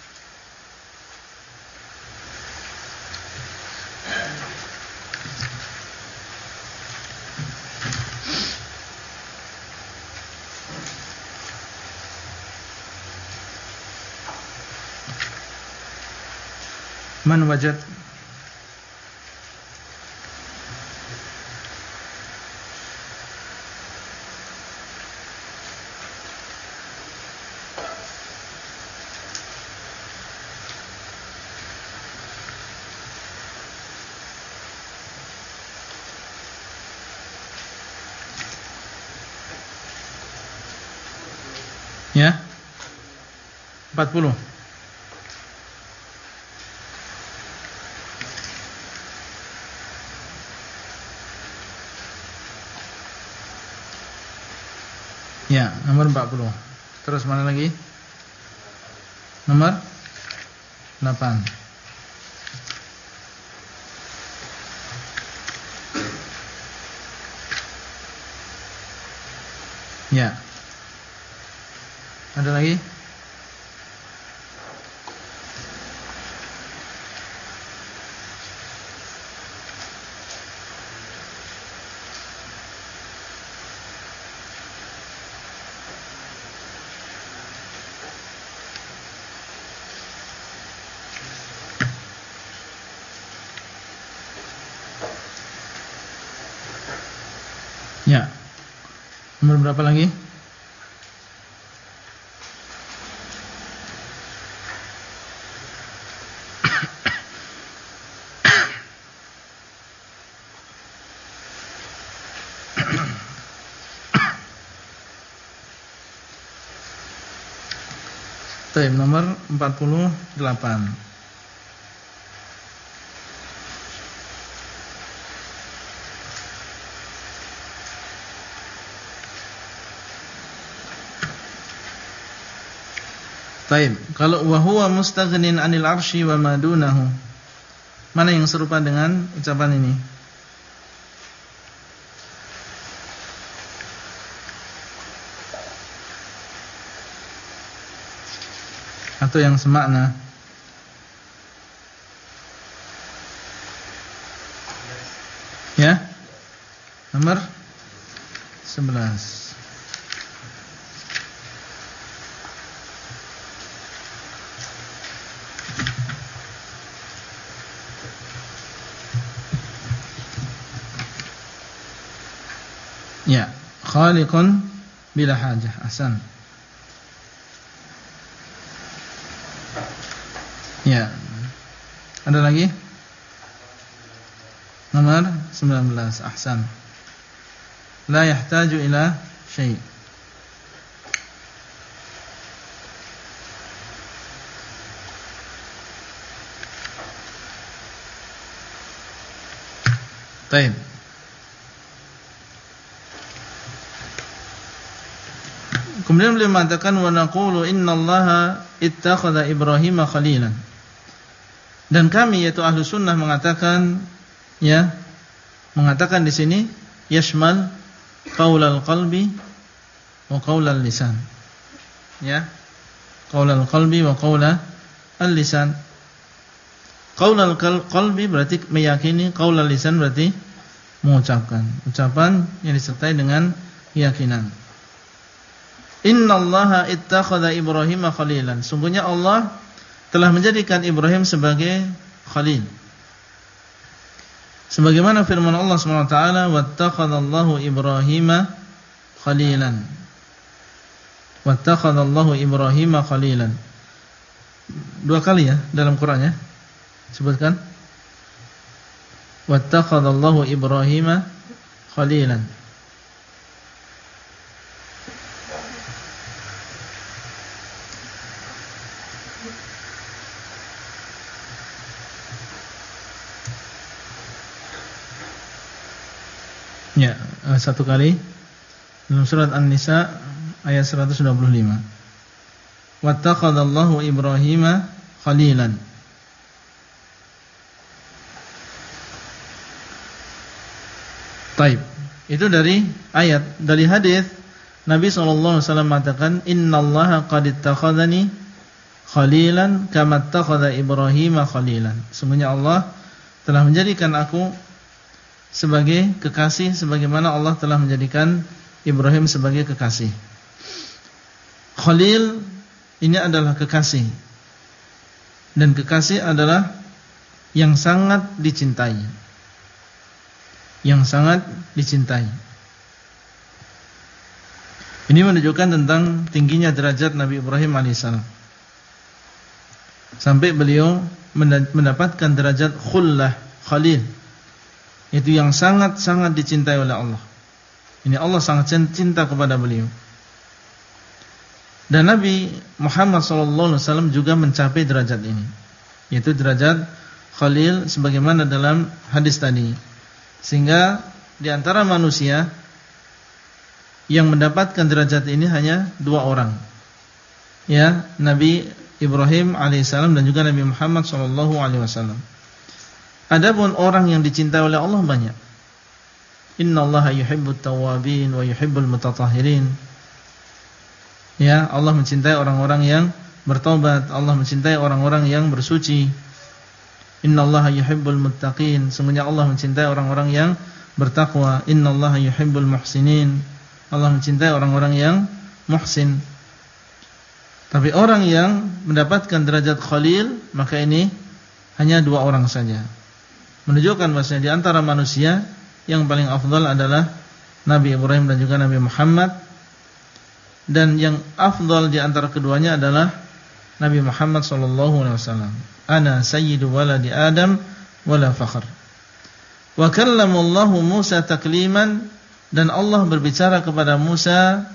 Man wajad? Ya, 40. nomor 40. Terus mana lagi? Nomor 8. Ya. Ada lagi? Ya. Nomor berapa lagi? Baik, nomor 48. Baik, kalau wa huwa mustaghnin 'anil 'arsy wa ma dunahu. Mana yang serupa dengan ucapan ini? Atau yang semakna? Ya? Nomor 11. Ya, khaliqun bila hajah. Ahsan. Ya. Ada lagi? Nomor 19. Ahsan. La yahtaju ila syai'. Baik. Kemudian beliau mengatakan wa naqulu innallaha ittakhadha Ibrahima khalilan. Dan kami yaitu ahlu sunnah mengatakan, ya, mengatakan di sini yashmal qaulal qalbi wa qaulal lisan. Ya. Qaulal qalbi wa qaulal lisan. Qaulal qalbi berarti meyakini, qaulal lisan berarti mengucapkan. Ucapan yang disertai dengan keyakinan. Innallaha ittakhadha Ibrahima khalilan. Sungguhnya Allah telah menjadikan Ibrahim sebagai khalil. Sebagaimana firman Allah Subhanahu wa taala, wattakhadallahu Ibrahima khalilan. Wattakhadallahu Ibrahima khalilan. Dua kali ya dalam Quran ya. Sebutkan. Wattakhadallahu Ibrahima khalilan. Ya, satu kali dalam surat An-Nisa ayat 125. Wattakhadallahu Ibrahima khalilan. Baik, itu dari ayat. Dari hadis Nabi SAW mengatakan, innallaha qad ittakhadhani khalilan kama ittakhadha Ibrahima khalilan. Sungguhnya Allah telah menjadikan aku sebagai kekasih sebagaimana Allah telah menjadikan Ibrahim sebagai kekasih. Khalil ini adalah kekasih. Dan kekasih adalah yang sangat dicintai. Yang sangat dicintai. Ini menunjukkan tentang tingginya derajat Nabi Ibrahim alaihissalam. Sampai beliau mendapatkan derajat khullah, khalil. Itu yang sangat-sangat dicintai oleh Allah. Ini Allah sangat cinta kepada beliau. Dan Nabi Muhammad SAW juga mencapai derajat ini, yaitu derajat khalil sebagaimana dalam hadis tadi. Sehingga di antara manusia yang mendapatkan derajat ini hanya 2 orang. Ya, Nabi Ibrahim alaihissalam dan juga Nabi Muhammad sallallahu alaihi wasallam. Adapun orang yang dicintai oleh Allah banyak. Innallaha yuhibbut tawwabin wa yuhibbul mutatahhirin. Ya, Allah mencintai orang-orang yang bertaubat, Allah mencintai orang-orang yang bersuci. Innallaha yuhibbul muttaqin. Sungguhnya Allah mencintai orang-orang yang bertakwa. Innallaha yuhibbul muhsinin. Allah mencintai orang-orang yang muhsin. Tapi orang yang mendapatkan derajat khalil, maka ini hanya 2 orang saja. Menunjukkan bahwasanya di antara manusia yang paling afdal adalah Nabi Ibrahim dan juga Nabi Muhammad. Dan yang afdal di antara keduanya adalah Nabi Muhammad sallallahu alaihi wasallam. Ana sayyidu waladi Adam wala fakhr. Wa kallamallahu Musa takliman, dan Allah berbicara kepada Musa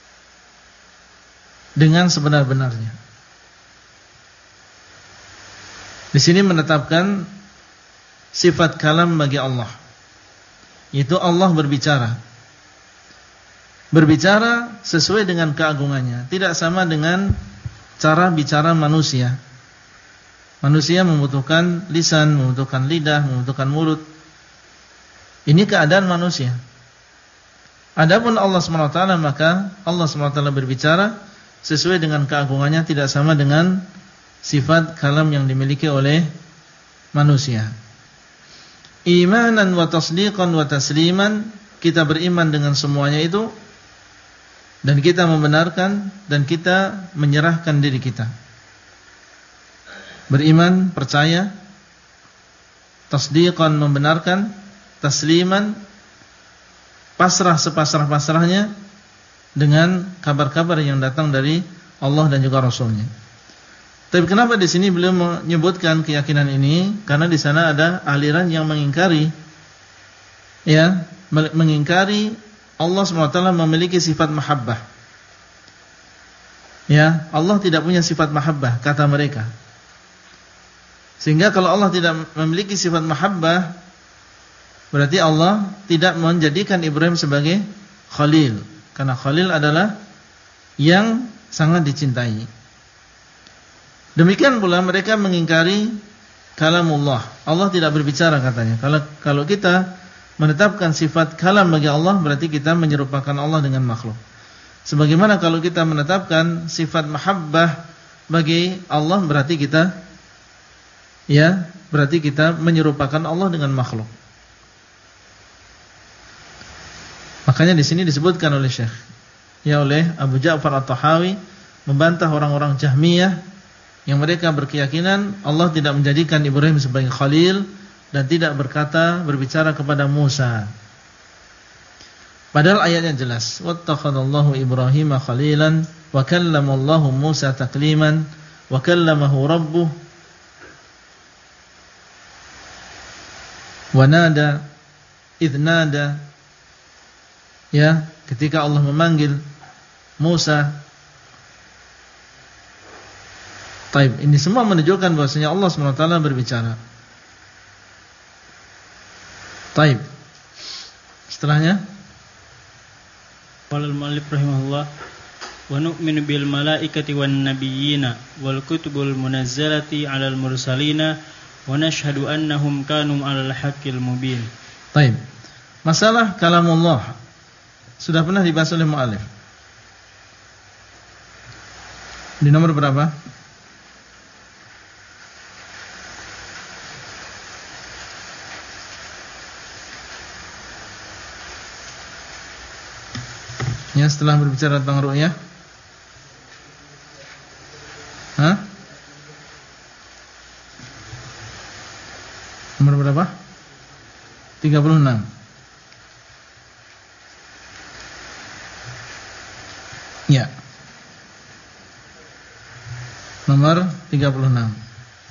dengan sebenar-benarnya. Di sini menetapkan sifat kalam bagi Allah, yaitu Allah berbicara. Berbicara sesuai dengan keagungannya, tidak sama dengan cara bicara manusia. Manusia membutuhkan lisan, membutuhkan lidah, membutuhkan mulut. Ini keadaan manusia. Adapun Allah SWT, maka Allah SWT berbicara sesuai dengan keagungannya, tidak sama dengan sifat kalam yang dimiliki oleh manusia. Imanan wa tasdiqan wa tasliman, kita beriman dengan semuanya itu, dan kita membenarkan dan kita menyerahkan diri kita. Beriman, percaya, tasdiqan, membenarkan, tasliman, pasrah sepasrah-pasrahnya dengan kabar-kabar yang datang dari Allah dan juga Rasulnya. Tapi kenapa di sini beliau menyebutkan keyakinan ini? Karena di sana ada aliran yang mengingkari, ya, mengingkari Allah SWT memiliki sifat mahabbah. Ya, Allah tidak punya sifat mahabbah, kata mereka. Sehingga kalau Allah tidak memiliki sifat mahabbah, berarti Allah tidak menjadikan Ibrahim sebagai khalil. Karena khalil adalah yang sangat dicintai. Demikian pula mereka mengingkari kalamullah. Allah tidak berbicara, katanya. Kalau kita menetapkan sifat kalam bagi Allah, berarti kita menyerupakan Allah dengan makhluk. Sebagaimana kalau kita menetapkan sifat mahabbah bagi Allah, berarti kita menyerupakan Allah dengan makhluk. Makanya di sini disebutkan oleh Syekh, oleh Abu Ja'far At-Tahawi, membantah orang-orang Jahmiyah yang mereka berkeyakinan Allah tidak menjadikan Ibrahim sebagai khalil dan tidak berbicara kepada Musa. Padahal ayatnya jelas, wattakhadallahu Ibrahima khalilan wa kallamallahu Musa takliman wa kallamahu rabbuh wa nada idh nada, ya, ketika Allah memanggil Musa. Taib, ini semua menunjukkan bahwasanya Allah SWT berbicara. Taib. Setelahnya, qala al-mu'allif rahimahullah, wa nu'minu bil malaikati wan nabiyyina wal kutubul munazzalati 'alal mursalina wa nashhadu annahum kanu 'alal haqqil mubin. Taib. Masalah kalamullah sudah pernah dibahas oleh mu'allif. Di nomor berapa? Ya, setelah berbicara tentang ru'yah. Nomor berapa? 36. Ya. Nomor 36.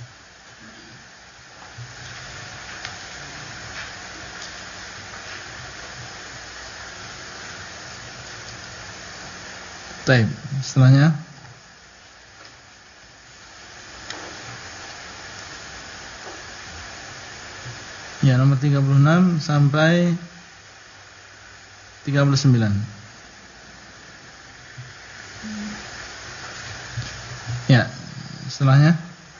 Baik, setelahnya nomor 36 sampai 39. Setelahnya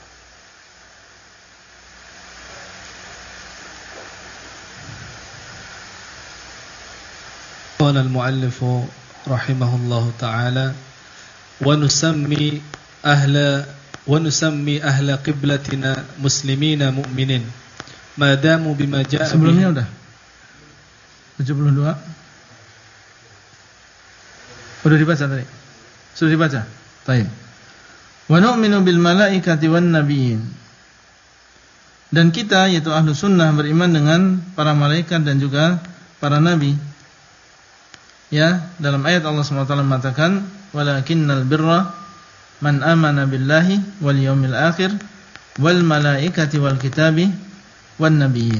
qala al-muallif rahimahullahu ta'ala wa nusammi ahla qiblatina muslimina mu'minin ma damu bima jaa sebelumnya udah 72 udah dibaca tadi. Sudah dibaca. Baik. Wa nu'minu bil malaikati wan nabiyyin. Dan kita yaitu ahlu sunnah beriman dengan para malaikat dan juga para nabi. Ya, dalam ayat Allah SWT mengatakan walakinnal birra man amana billahi wal yawmil akhir wal malaikati wal kitabi wan nabiyyin.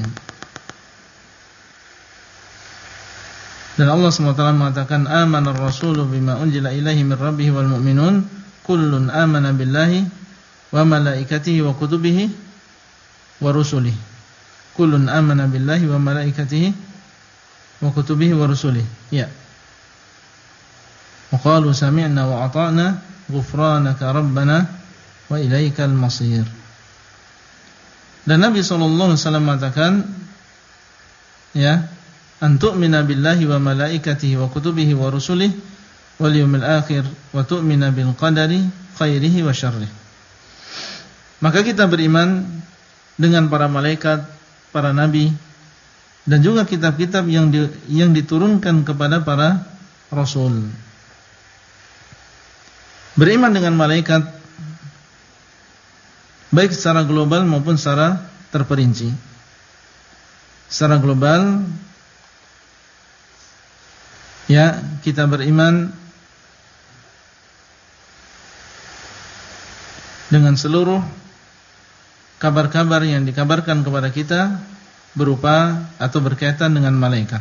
Dan Allah SWT mengatakan amanar rasulu bima unzila ilaihi min rabbih wal mu'minun kullun amana billahi wa malaikatihi wa kutubihi wa rusulihi. Kullun amana billahi wa malaikatihi wa kutubihi wa rusulihi. Ya. Wa qalu sami'na wa ata'na ghufranaka rabbana wa ilaikal masir. Dan Nabi SAW mengatakan ya, an tu'mina billahi wa malaikatihi wa kutubihi wa rusulihi wal yawmil akhir wa tu'mina bil qadari khairihi wa syarrihi. Maka kita beriman dengan para malaikat, para nabi dan juga kitab-kitab yang diturunkan kepada para rasul. Beriman dengan malaikat baik secara global maupun secara terperinci. Secara global ya, kita beriman dengan seluruh kabar-kabar yang dikabarkan kepada kita berupa atau berkaitan dengan malaikat.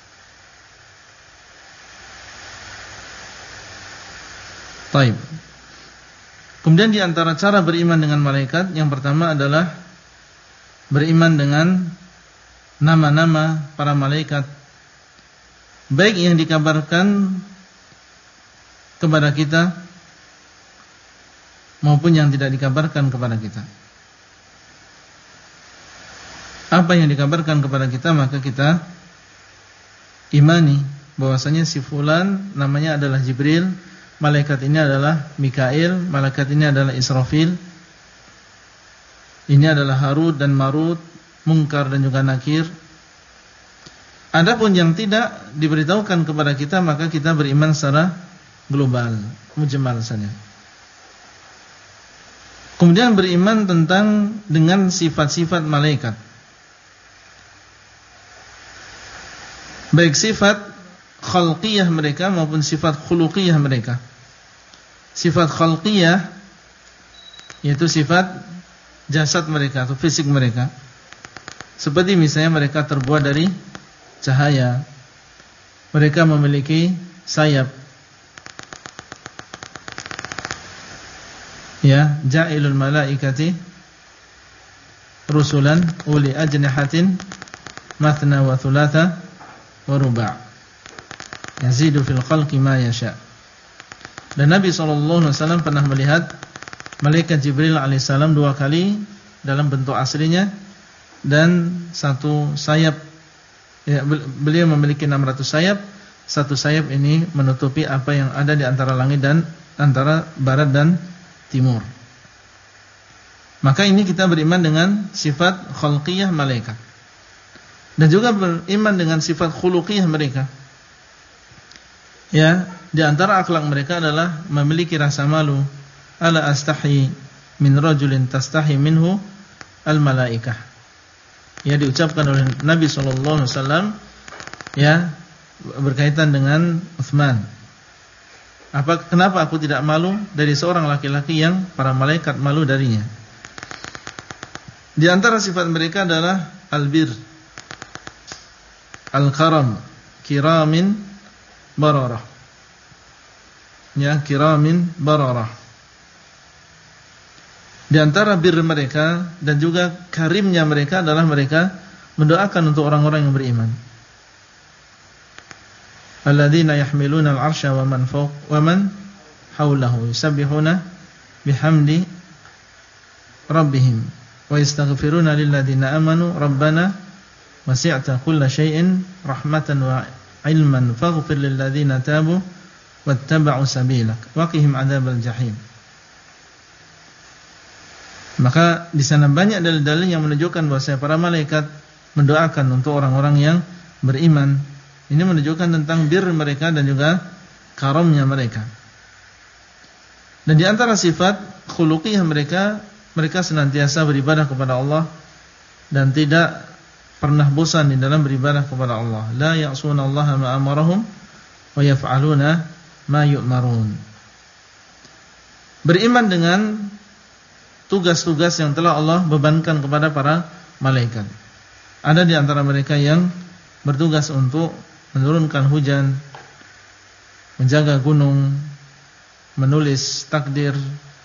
Baik. Kemudian di antara cara beriman dengan malaikat yang pertama adalah beriman dengan nama-nama para malaikat, baik yang dikabarkan kepada kita maupun yang tidak dikabarkan kepada kita. Apa yang dikabarkan kepada kita maka kita imani bahwasanya si fulan namanya adalah Jibril, malaikat ini adalah Mikail, malaikat ini adalah Israfil, ini adalah Harut dan Marut, Munkar dan juga Nakir. Adapun yang tidak diberitahukan kepada kita maka kita beriman secara global, mujmal saja. Kemudian beriman dengan sifat-sifat malaikat, baik sifat khalqiyah mereka maupun sifat khuluqiyah mereka. Sifat khalqiyah yaitu sifat jasad mereka atau fisik mereka, seperti misalnya mereka terbuat dari cahaya, mereka memiliki sayap, ya, ja'ilul malaikati rusulan uli ajnihatin mathna wa thulatha wa ruba' yazidu fil khalqi ma yasha. Dan Nabi SAW pernah melihat malaikat Jibril alaihissalam 2 kali dalam bentuk aslinya dan satu sayap, ya, beliau memiliki 600 sayap. Satu sayap ini menutupi apa yang ada di antara langit dan antara barat dan timur. Maka ini kita beriman dengan sifat khalqiyah malaikat, dan juga beriman dengan sifat khuluqiyah mereka. Ya, di antara akhlak mereka adalah memiliki rasa malu. Ala astahi min rajulin tastahi minhu al malaikah. Ya, diucapkan oleh Nabi SAW, ya, berkaitan dengan Utsman. Kenapa aku tidak malu dari seorang laki-laki yang para malaikat malu darinya? Di antara sifat mereka adalah albir, al-karam, kiramin bararah. Ya, kiramin bararah. Di antara bir mereka dan juga karimnya mereka adalah mereka mendoakan untuk orang-orang yang beriman. Alladzina yahmiluna al-'arsya wa man hawlahu yusabbihuna bihamdi rabbihim wa yastaghfiruna lilladzina amanu rabbana wasi'ta kulla syai'in rahmatan wa ilman faghfir lilladzina tabu wattaba'u sabilak wa qihim adzabal jahim. Maka di sana banyak dalil-dalil yang menunjukkan bahwa para malaikat mendoakan untuk orang-orang yang beriman. Ini menunjukkan tentang bir mereka dan juga karamnya mereka. Dan di antara sifat khuluqiyah mereka, mereka senantiasa beribadah kepada Allah dan tidak pernah bosan di dalam beribadah kepada Allah. La ya'sunallaha ma amarahum wa yaf'aluna ma yu'marun. Beriman dengan tugas-tugas yang telah Allah bebankan kepada para malaikat. Ada di antara mereka yang bertugas untuk menurunkan hujan, menjaga gunung, menulis takdir,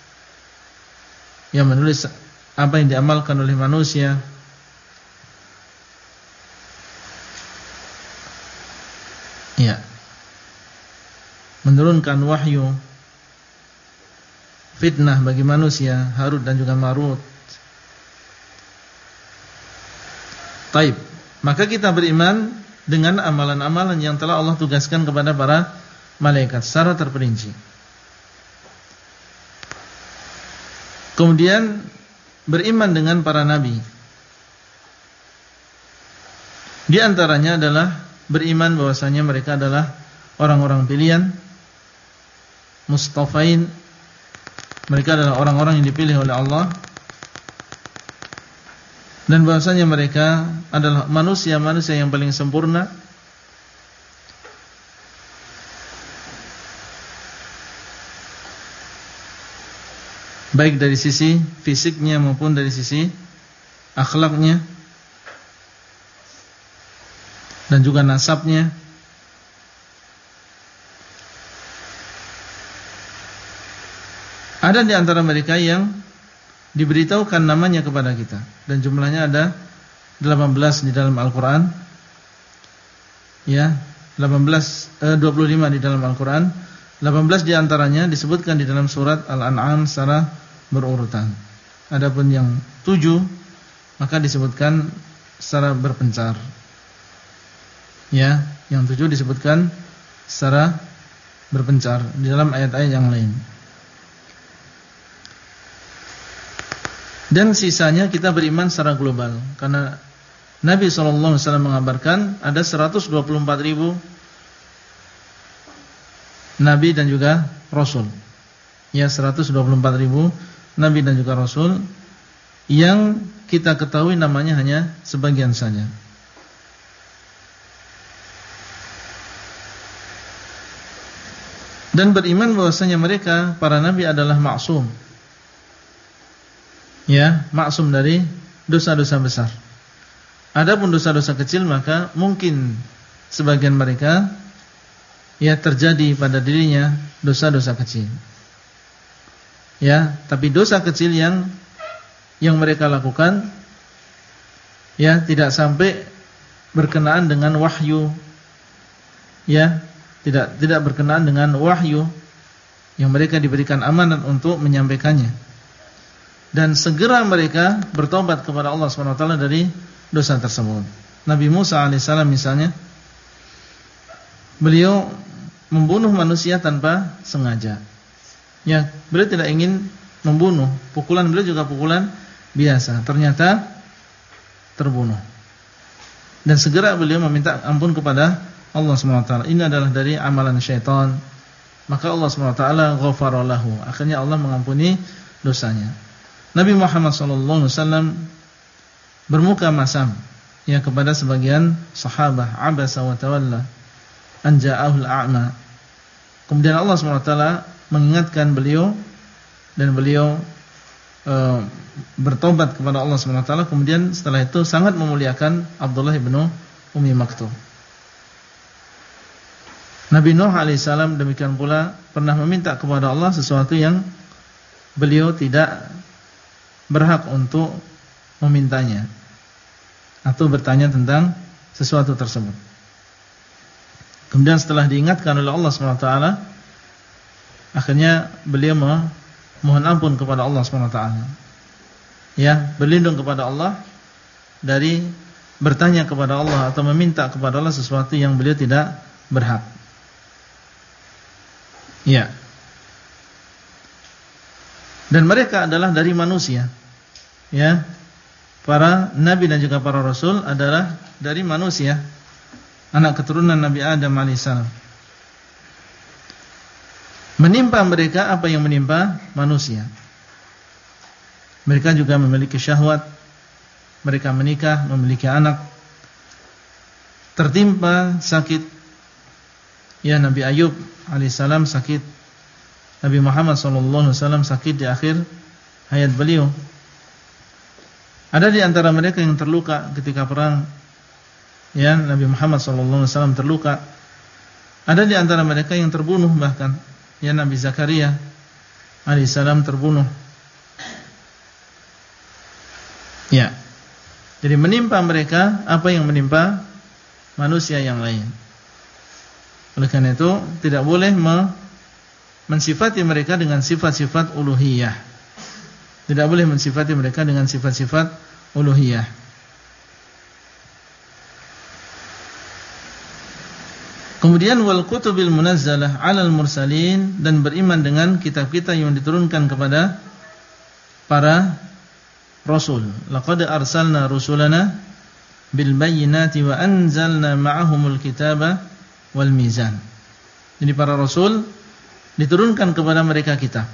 yang menulis apa yang diamalkan oleh manusia. Ya. Menurunkan wahyu, fitnah bagi manusia, Harut dan juga Marut. Taib. Maka kita beriman dengan amalan-amalan yang telah Allah tugaskan kepada para malaikat secara terperinci. Kemudian beriman dengan para nabi. Di antaranya adalah beriman bahwasanya mereka adalah orang-orang pilihan, mustafain. Mereka adalah orang-orang yang dipilih oleh Allah. Dan bahwasanya mereka adalah manusia-manusia yang paling sempurna. Baik dari sisi fisiknya maupun dari sisi akhlaknya dan juga nasabnya. Ada di antara mereka yang diberitahukan namanya kepada kita, dan jumlahnya ada 18 di dalam Al-Quran. Ya, 25 di dalam Al-Quran. 18 di antaranya disebutkan di dalam surat Al-An'am secara berurutan. Adapun yang 7 maka disebutkan secara berpencar. Ya, yang 7 disebutkan secara berpencar di dalam ayat-ayat yang lain. Dan sisanya kita beriman secara global, karena Nabi SAW mengabarkan ada 124.000 Nabi dan juga Rasul. Ya, 124.000 Nabi dan juga Rasul, yang kita ketahui namanya hanya sebagian saja. Dan beriman bahwasanya mereka, para Nabi adalah maksum. Ya, maksum dari dosa-dosa besar. Adapun dosa-dosa kecil maka mungkin sebagian mereka ya terjadi pada dirinya dosa-dosa kecil. Ya, tapi dosa kecil yang mereka lakukan ya tidak sampai berkenaan dengan wahyu. Ya, tidak berkenaan dengan wahyu yang mereka diberikan amanat untuk menyampaikannya. Dan segera mereka bertobat kepada Allah SWT dari dosa tersebut. Nabi Musa alaihissalam misalnya, beliau membunuh manusia tanpa sengaja. Ya, beliau tidak ingin membunuh. Pukulan beliau juga pukulan biasa. Ternyata terbunuh. Dan segera beliau meminta ampun kepada Allah SWT. Ini adalah dari amalan syaitan. Maka Allah SWT ghafara lahu. Akhirnya Allah mengampuni dosanya. Nabi Muhammad SAW bermuka masam ya kepada sebagian sahabat, abasa wa tawalla an ja'ahul a'ma. Kemudian Allah SWT mengingatkan beliau, dan beliau bertobat kepada Allah SWT. Kemudian setelah itu sangat memuliakan Abdullah bin Ummi Maktum. Nabi Nuh alaihissalam demikian pula pernah meminta kepada Allah sesuatu yang beliau tidak berhak untuk memintanya atau bertanya tentang sesuatu tersebut. Kemudian setelah diingatkan oleh Allah SWT, akhirnya beliau mohon ampun kepada Allah SWT. ya, berlindung kepada Allah dari bertanya kepada Allah atau meminta kepada Allah sesuatu yang beliau tidak berhak. Ya. Dan mereka adalah dari manusia. Ya. Para nabi dan juga para rasul adalah dari manusia, anak keturunan Nabi Adam alaihissalam. Menimpa mereka apa yang menimpa manusia. Mereka juga memiliki syahwat, mereka menikah, memiliki anak, tertimpa sakit. Ya, Nabi Ayub alaihissalam sakit, Nabi Muhammad SAW sakit di akhir hayat beliau. Ada di antara mereka yang terluka ketika perang. Ya, Nabi Muhammad SAW terluka. Ada di antara mereka yang terbunuh bahkan. Ya, Nabi Zakaria alaihissalam terbunuh. Ya. Jadi menimpa mereka apa yang menimpa manusia yang lain. Oleh karena itu tidak boleh mensifati mereka dengan sifat-sifat uluhiyah. Tidak boleh mensifati mereka dengan sifat-sifat uluhiyah. Kemudian wal kutubil munazzalah 'alal mursalin, dan beriman dengan kitab-kitab yang diturunkan kepada para rasul. Laqad arsalna rusulana bil bayyinati wa anzalna ma'ahumul kitaba wal mizan. Jadi para rasul diturunkan kepada mereka kitab.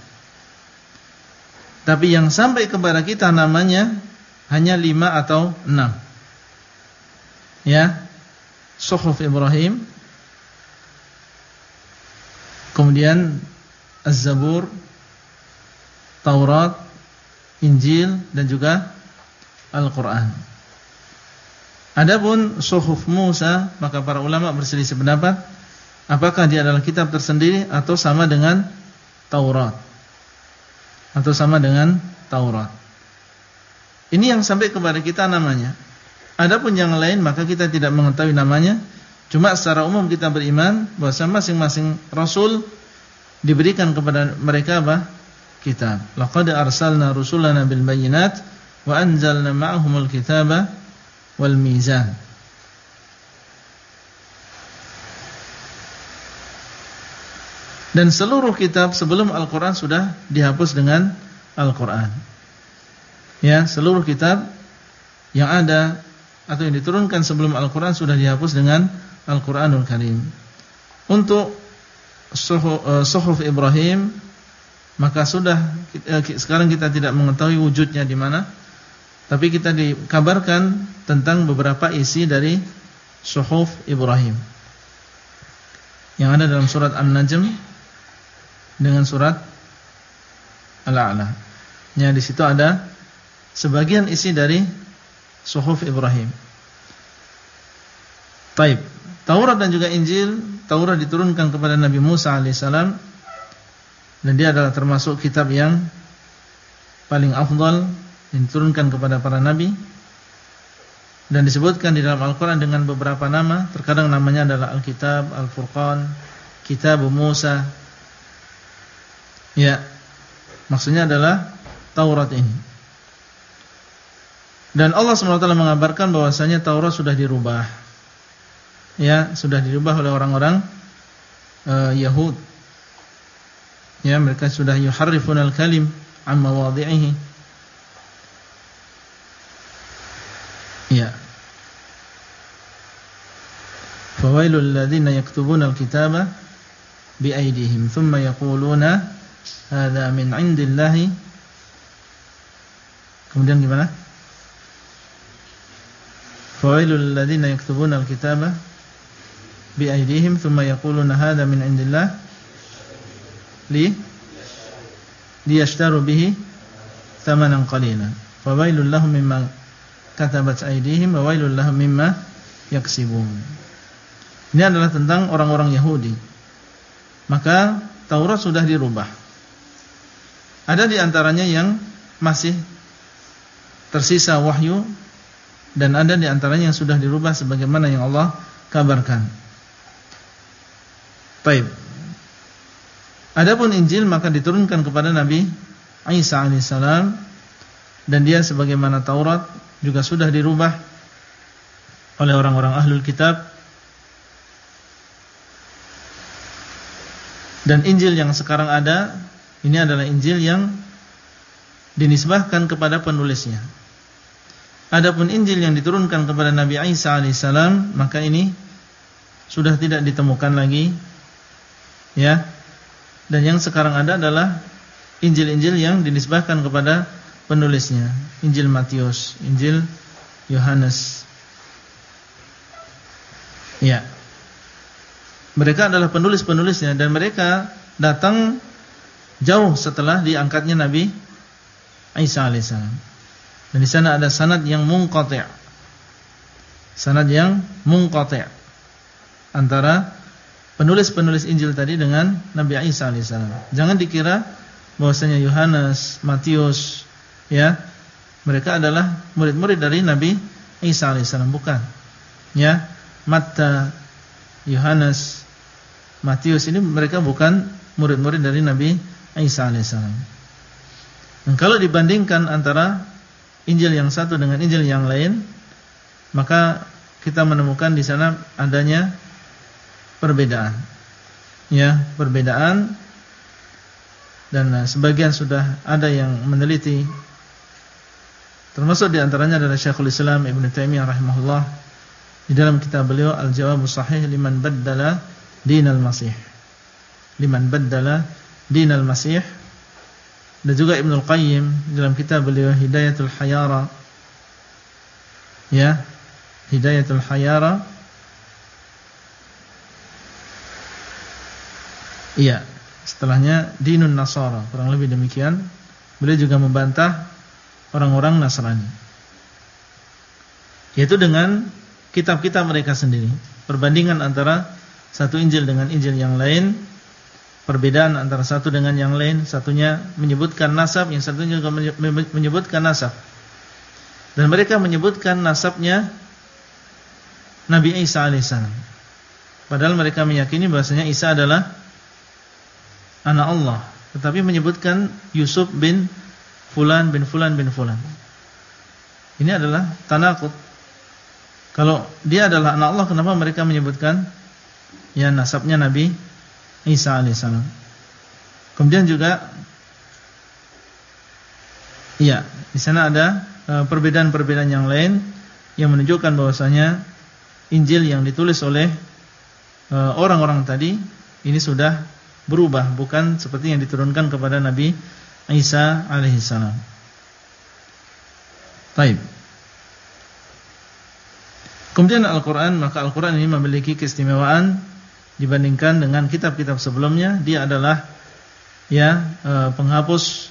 Tapi yang sampai kepada kita namanya hanya 5 atau 6. Ya. Suhuf Ibrahim, kemudian Az-Zabur, Taurat, Injil, dan juga Al-Quran. Adapun Suhuf Musa, maka para ulama berselisih pendapat apakah dia adalah kitab tersendiri atau sama dengan Taurat. Ini yang sampai kepada kita namanya. Adapun yang lain maka kita tidak mengetahui namanya. Cuma secara umum kita beriman bahwa masing-masing rasul diberikan kepada mereka apa? Kitab. Laqad arsalna rusulana bil bayyinat wa anzalna ma'ahumul kitaba wal mizan. Dan seluruh kitab sebelum Al-Quran sudah dihapus dengan Al-Quran. Ya, seluruh kitab yang ada atau yang diturunkan sebelum Al-Quran sudah dihapus dengan Al-Quranul Karim. Untuk Suhuf Ibrahim, maka sekarang kita tidak mengetahui wujudnya di mana, tapi kita dikabarkan tentang beberapa isi dari Suhuf Ibrahim yang ada dalam surat An-Najm dengan surat Al-A'la. Ya, di situ ada sebagian isi dari Suhuf Ibrahim. Taib. Taurat dan juga Injil. Taurat diturunkan kepada Nabi Musa alaihissalam, dan dia adalah termasuk kitab yang paling afdal yang diturunkan kepada para nabi, dan disebutkan di dalam Al-Quran dengan beberapa nama. Terkadang namanya adalah Al-Kitab, Al-Furqan, Kitab Musa. Ya, maksudnya adalah Taurat ini. Dan Allah SWT mengabarkan bahwasanya Taurat sudah dirubah. Ya, sudah dirubah oleh orang-orang Yahud. Ya, mereka sudah yuharrifunal kalim an mawadhi'ihi. Ya. Fawailul ladzina yaktubuna al-kitaba bi aydihim thumma yaquluna hadza min 'indillahi. Kemudian gimana? Fawailul ladzina yaktubuna al-kitaba bi aydihim thumma yaquluna hadza min 'indillah liyashtaru bihi thamanan qalilan. Fawailul lahum mimma katabat aydihim wa wailul lahum mimma yaksibun. Ini adalah tentang orang-orang Yahudi. Maka Taurat sudah dirubah. Ada di antaranya yang masih tersisa wahyu, dan ada di antaranya yang sudah dirubah sebagaimana yang Allah kabarkan. Baik. Adapun Injil maka diturunkan kepada Nabi Isa alaihissalam, dan dia sebagaimana Taurat juga sudah dirubah oleh orang-orang ahlul kitab. Dan Injil yang sekarang ada, ini adalah Injil yang dinisbahkan kepada penulisnya. Adapun Injil yang diturunkan kepada Nabi Isa alaihissalam, maka ini sudah tidak ditemukan lagi, ya. Dan yang sekarang ada adalah Injil-Injil yang dinisbahkan kepada penulisnya, Injil Matius, Injil Yohanes. Ya. Mereka adalah penulis-penulisnya dan mereka datang jauh setelah diangkatnya Nabi Isa alaihissalam. Dan di sana ada sanad yang munqati'. Sanad yang munqati' antara penulis-penulis Injil tadi dengan Nabi Isa alaihissalam. Jangan dikira bahwasanya Yohanes, Matius, ya, mereka adalah murid-murid dari Nabi Isa alaihissalam, bukan. Ya, Matta, Yohanes, Matius ini mereka bukan murid-murid dari Nabi Isa alaihissalam. Dan kalau dibandingkan antara Injil yang satu dengan Injil yang lain, maka kita menemukan di sana adanya perbedaan. Ya, perbedaan. Dan sebagian sudah ada yang meneliti, termasuk di antaranya adalah Syekhul Islam Ibnu Taimiyah rahimahullah di dalam kitab beliau Al-Jawabus Shahih liman baddala dinal Masih. Liman baddala dinal Masih. Dan juga Ibnul Qayyim dalam kitab beliau Hidayatul Hayara. Ya, Hidayatul Hayara. Iya, setelahnya Dinun Nasara, kurang lebih demikian. Beliau juga membantah orang-orang Nasrani, yaitu dengan kitab-kitab mereka sendiri. Perbandingan antara satu Injil dengan Injil yang lain, perbedaan antara satu dengan yang lain. Satunya menyebutkan nasab, yang satunya juga menyebutkan nasab. Dan mereka menyebutkan nasabnya Nabi Isa alaihissalam, padahal mereka meyakini bahwasanya Isa adalah anak Allah, tetapi menyebutkan Yusuf bin Fulan bin Fulan bin Fulan. Ini adalah tanaqud. Kalau dia adalah anak Allah, kenapa mereka menyebutkan ya nasabnya Nabi Isa alaihissalam? Kemudian juga ya, di sana ada perbedaan-perbedaan yang lain yang menunjukkan bahwasanya Injil yang ditulis oleh orang-orang tadi ini sudah berubah, bukan seperti yang diturunkan kepada Nabi Isa alaihissalam. Baik. Kemudian Al-Quran, maka Al-Quran ini memiliki keistimewaan dibandingkan dengan kitab-kitab sebelumnya. Dia adalah ya penghapus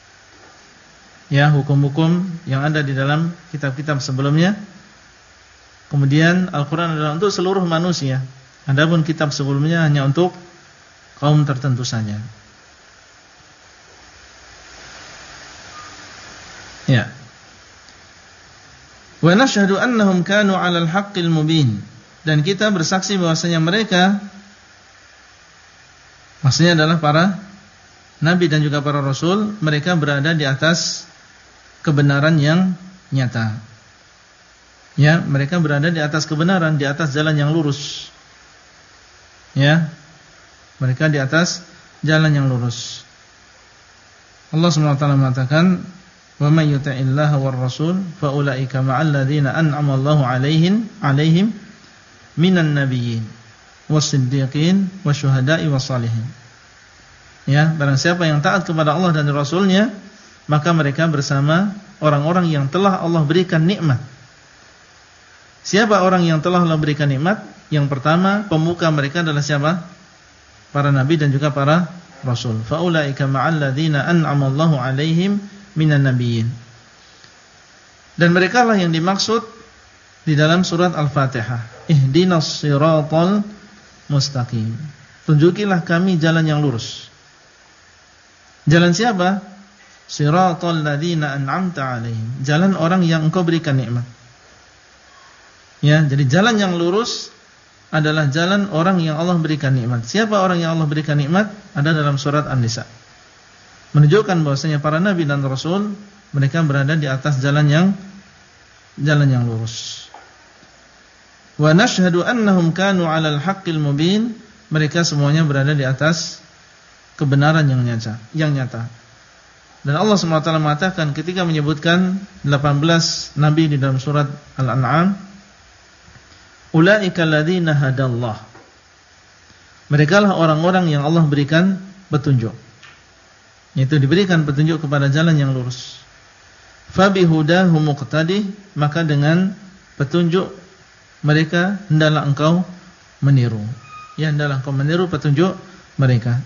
ya hukum-hukum yang ada di dalam kitab-kitab sebelumnya. Kemudian Al-Quran adalah untuk seluruh manusia. Adapun kitab sebelumnya hanya untuk kaum tertentu saja. Ya. Wa nashhadu annahum kanu 'alal haqqil mubin. Dan kita bersaksi bahwasanya mereka, maksudnya adalah para nabi dan juga para rasul, mereka berada di atas kebenaran yang nyata. Ya, mereka berada di atas kebenaran, di atas jalan yang lurus. Ya. Mereka di atas jalan yang lurus. Allah SWT mengatakan, "Wa may yuti'illaha war rasul fa ulaika ma'al ladzina an'ama Allahu 'alaihim minan nabiyyin was-siddiqin wasyuhada'i was-shalihin." Ya, barang siapa yang taat kepada Allah dan Rasulnya, maka mereka bersama orang-orang yang telah Allah berikan nikmat. Siapa orang yang telah Allah berikan nikmat? Yang pertama, pemuka mereka adalah siapa? Para nabi dan juga para rasul. Faulaika ma'al ladzina an'ama Allahu 'alaihim minan nabiyyin. Dan merekalah yang dimaksud di dalam surat Al-Fatihah. Ihdinas siratal mustaqim. Tunjukilah kami jalan yang lurus. Jalan siapa? Siratal ladzina an'amta 'alaihim. Jalan orang yang Engkau berikan nikmat. Ya, jadi jalan yang lurus adalah jalan orang yang Allah berikan nikmat. Siapa orang yang Allah berikan nikmat? Ada dalam surat An-Nisa. Menunjukkan bahwasanya para nabi dan rasul mereka berada di atas jalan yang lurus. Wa nashhadu annahum kanu 'alal haqqil mubin, mereka semuanya berada di atas kebenaran yang nyata. Dan Allah SWT mengatakan ketika menyebutkan 18 nabi di dalam surat Al-An'am, ulaika alladzina hadallah, merekalah orang-orang yang Allah berikan petunjuk, yaitu diberikan petunjuk kepada jalan yang lurus. Fabihudahu muqtadi, maka dengan petunjuk mereka hendaklah engkau meniru. Ya, hendaklah engkau meniru petunjuk mereka.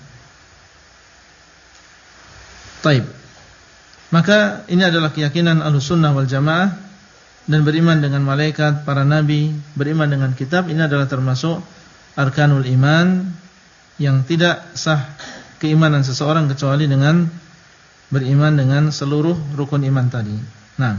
Taib. Maka ini adalah keyakinan Ahlussunnah wal Jamaah, dan beriman dengan malaikat, para nabi, beriman dengan kitab, ini adalah termasuk arkanul iman yang tidak sah keimanan seseorang kecuali dengan beriman dengan seluruh rukun iman tadi. Nah,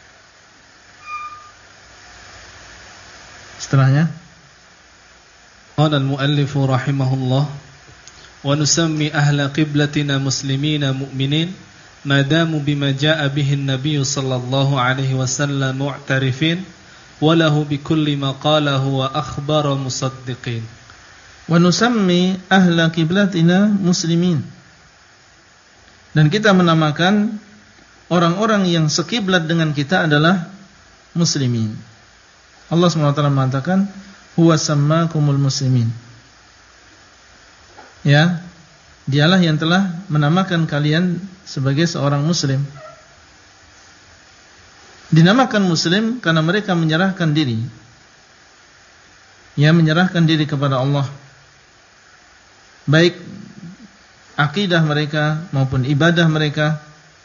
setelahnya qala al-muallif rahimahullah wa nusammi ahla qiblatina muslimina mu'minin ma damu bima jaa bihi an-nabiy sallallahu alaihi wasallam mu'tarifin wa lahu bi kulli ma qalahu wa akhbara musaddiqin. Wa nusammi ahla qiblatina muslimin, dan kita menamakan orang-orang yang sekiblat dengan kita adalah muslimin. Allah SWT mengatakan huwa sammakumul muslimin. Ya, dialah yang telah menamakan kalian sebagai seorang muslim. Dinamakan muslim karena mereka menyerahkan diri. Ya, menyerahkan diri kepada Allah, baik akidah mereka maupun ibadah mereka,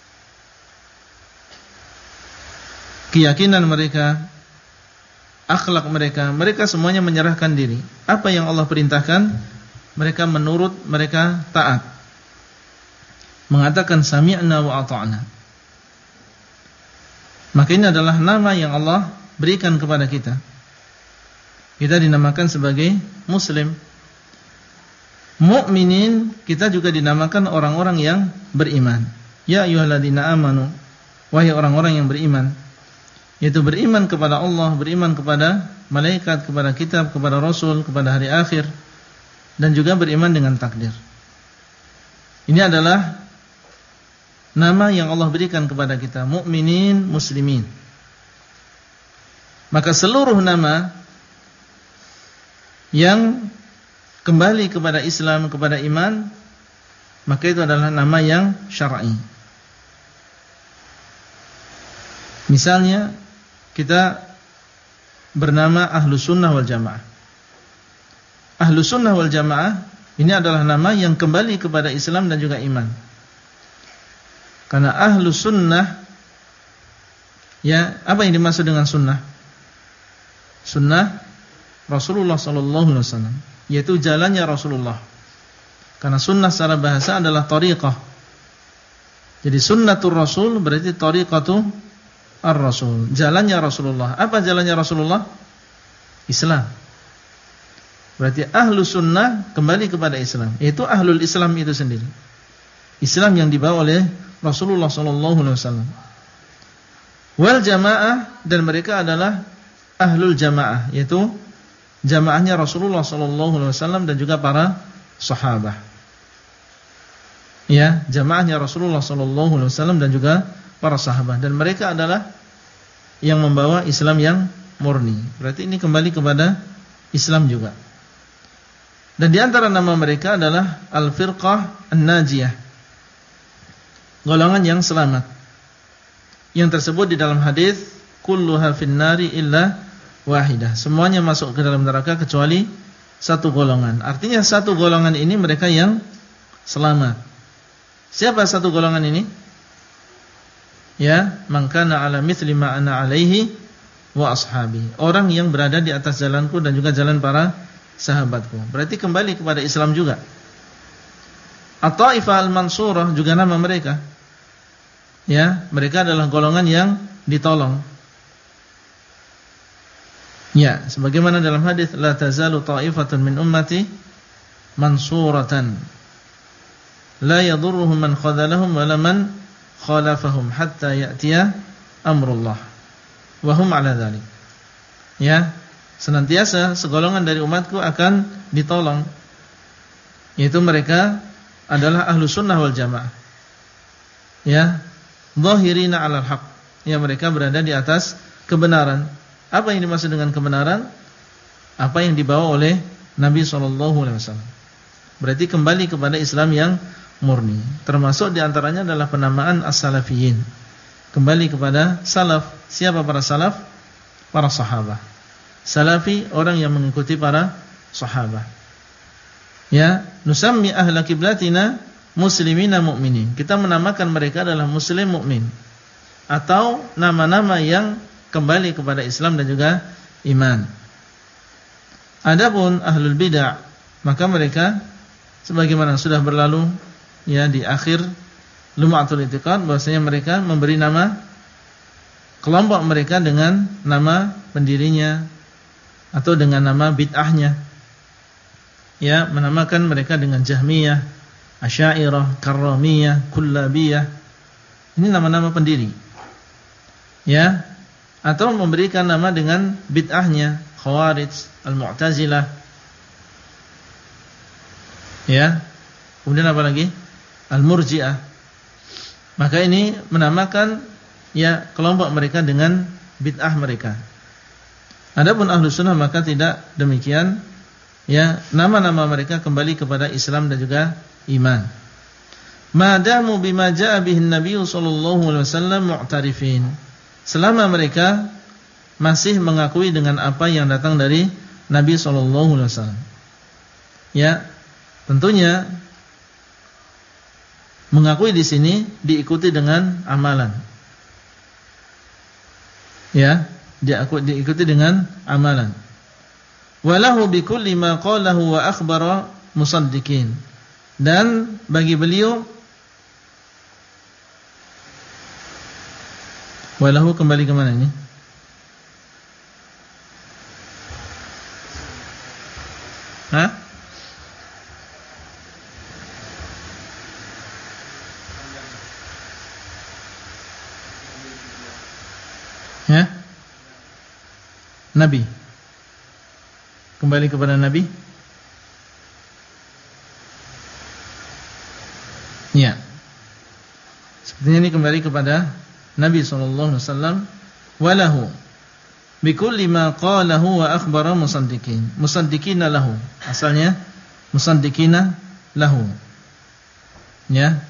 keyakinan mereka, akhlak mereka, mereka semuanya menyerahkan diri. Apa yang Allah perintahkan, mereka menurut, mereka taat. Mengatakan sami'na wa ata'na. Maka ini adalah nama yang Allah berikan kepada kita. Kita dinamakan sebagai muslim. Mu'minin, kita juga dinamakan orang-orang yang beriman. Ya ayyuhalladzina amanu, wahai orang-orang yang beriman, yaitu beriman kepada Allah, beriman kepada malaikat, kepada kitab, kepada rasul, kepada hari akhir, dan juga beriman dengan takdir. Ini adalah nama yang Allah berikan kepada kita, mukminin, muslimin. Maka seluruh nama yang kembali kepada Islam, kepada iman, maka itu adalah nama yang syar'i. Misalnya kita bernama Ahlussunnah wal Jamaah. Ahlussunnah wal Jamaah ini adalah nama yang kembali kepada Islam dan juga iman. Karena Ahlussunnah, ya, apa yang dimaksud dengan sunnah? Sunnah Rasulullah sallallahu alaihi wasallam, yaitu jalannya Rasulullah. Karena sunnah secara bahasa adalah thariqah. Jadi sunnatur Rasul berarti thariqatu ar-Rasul, jalannya Rasulullah. Apa jalannya Rasulullah? Islam. Berarti ahlu sunnah kembali kepada Islam, yaitu ahlul Islam itu sendiri. Islam yang dibawa oleh Rasulullah SAW. Wal jamaah, dan mereka adalah ahlul jamaah, yaitu jamaahnya Rasulullah SAW dan juga para sahabat. Ya, jamaahnya Rasulullah SAW dan juga para sahabat, dan mereka adalah yang membawa Islam yang murni. Berarti ini kembali kepada Islam juga. Dan di antara nama mereka adalah Al-Firqah An-Najiyah, golongan yang selamat, yang tersebut di dalam hadis kulluha finnari illa wahidah, semuanya masuk ke dalam neraka kecuali satu golongan. Artinya satu golongan ini mereka yang selamat. Siapa satu golongan ini? Ya, man kana ala mithli ma ana alaihi wa ashabi, orang yang berada di atas jalanku dan juga jalan para sahabatku. Berarti kembali kepada Islam juga. At-Taifah Al-Mansurah juga nama mereka. Ya, mereka adalah golongan yang ditolong. Ya, sebagaimana dalam hadis la tazalu ta'ifatun min ummati mansuratan la yadurruhum man khadalahum wala man khalafahum hatta ya'tiya amrullah wa hum 'ala dzalik. Ya, senantiasa segolongan dari umatku akan ditolong, yaitu mereka adalah ahlu sunnah wal jamaah. Ya, zahirina 'alal haq. Ya, mereka berada di atas kebenaran. Apa yang dimaksud dengan kebenaran? Apa yang dibawa oleh Nabi SAW. Berarti kembali kepada Islam yang murni. Termasuk diantaranya adalah penamaan as-salafiyin. Kembali kepada salaf. Siapa para salaf? Para sahabat. Salafi, orang yang mengikuti para sahabat. Ya, nusammi ahla kiblatina muslimina mu'minin. Kita menamakan mereka adalah muslim mukmin, atau nama-nama yang kembali kepada Islam dan juga iman. Adapun ahlul bid'ah, maka mereka sebagaimana sudah berlalu ya di akhir Lum'atul I'tiqad, bahwasanya mereka memberi nama kelompok mereka dengan nama pendirinya atau dengan nama bid'ahnya. Ya, menamakan mereka dengan Jahmiyah, Asy'ariyah, Karramiyah, Kullabiyah. Ini nama-nama pendiri. Ya, atau memberikan nama dengan bid'ahnya, Khawarij, Al-Mu'tazilah. Ya. Kemudian apa lagi? Al-Murji'ah. Maka ini menamakan ya kelompok mereka dengan bid'ah mereka. Adapun Ahlus Sunnah maka tidak demikian. Ya, nama-nama mereka kembali kepada Islam dan juga iman. Madamu bima jaa bihi Nabi sallallahu alaihi wasallam mu'tarifin. Selama mereka masih mengakui dengan apa yang datang dari Nabi sallallahu alaihi wasallam. Ya, tentunya mengakui di sini diikuti dengan amalan. Ya, diikuti dengan amalan. Walahu bikulli ma qalahu wa akhbara musaddiqin. Dan bagi beliau, walahu kembali ke mana ini? Hah? Ya? Nabi. Kembali kepada Nabi. Ya. Sepertinya ini kembali kepada Nabi SAW. Walahu bikulli ma qalahu wa akhbara musaddiqin. Musaddiqina lahu. Asalnya musaddiqina lahu. Ya.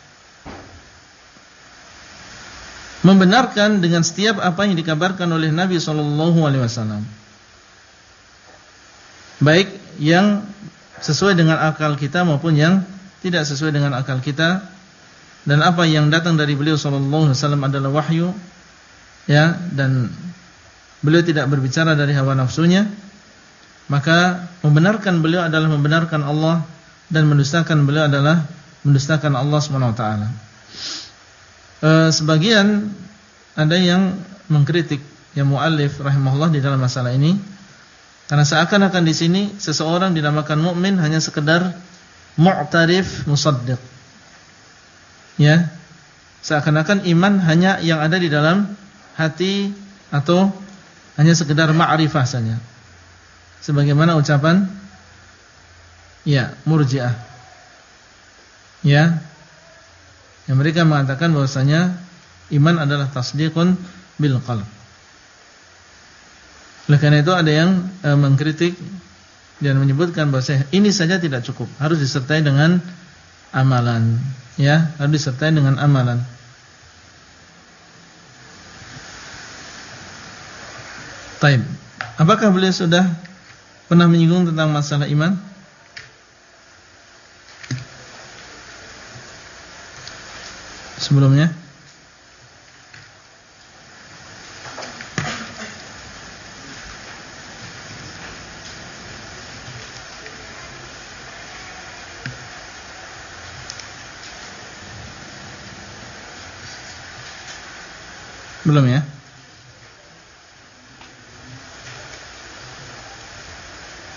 Membenarkan dengan setiap apa yang dikabarkan oleh Nabi SAW. Baik yang sesuai dengan akal kita maupun yang tidak sesuai dengan akal kita. Dan apa yang datang dari beliau SAW adalah wahyu. Ya, dan beliau tidak berbicara dari hawa nafsunya. Maka membenarkan beliau adalah membenarkan Allah, dan mendustakan beliau adalah mendustakan Allah SWT. Sebagian ada yang mengkritik ya muallif rahimahullah di dalam masalah ini, karena seakan-akan di sini seseorang dinamakan mukmin hanya sekedar mu'tarif musaddiq. Ya, seakan-akan iman hanya yang ada di dalam hati atau hanya sekedar ma'rifah saja. Sebagaimana ucapan ya Murji'ah. Ya, yang mereka mengatakan bahwasanya iman adalah tasdiqun bil qalb. Oleh karena itu ada yang mengkritik dan menyebutkan bahwa ini saja tidak cukup, harus disertai dengan amalan. Ya, harus disertai dengan amalan. Taib. Apakah beliau sudah pernah menyinggung tentang masalah iman? Sebelumnya? Belum ya?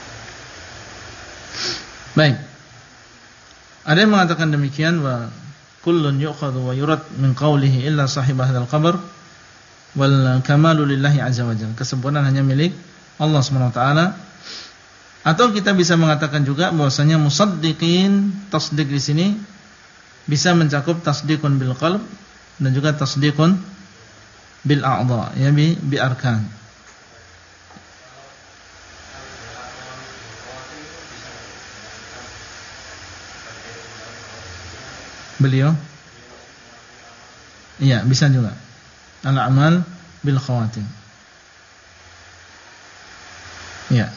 Baik. Ada yang mengatakan demikian bahwa kullun yu'khadhu wa yurad min qawlihi illa sahib hadzal qabr wal kamalu lillahi azza wajalla. Kesempurnaan hanya milik Allah Subhanahu wa taala. Atau kita bisa mengatakan juga bahwasanya musaddiqin, tasdik di sini bisa mencakup tasdiqun bil qalb dan juga tasdiqun bil a'dha, ya bi arkan. Beliau iya, bisa juga. Al-a'mal bil khawatim. Ya.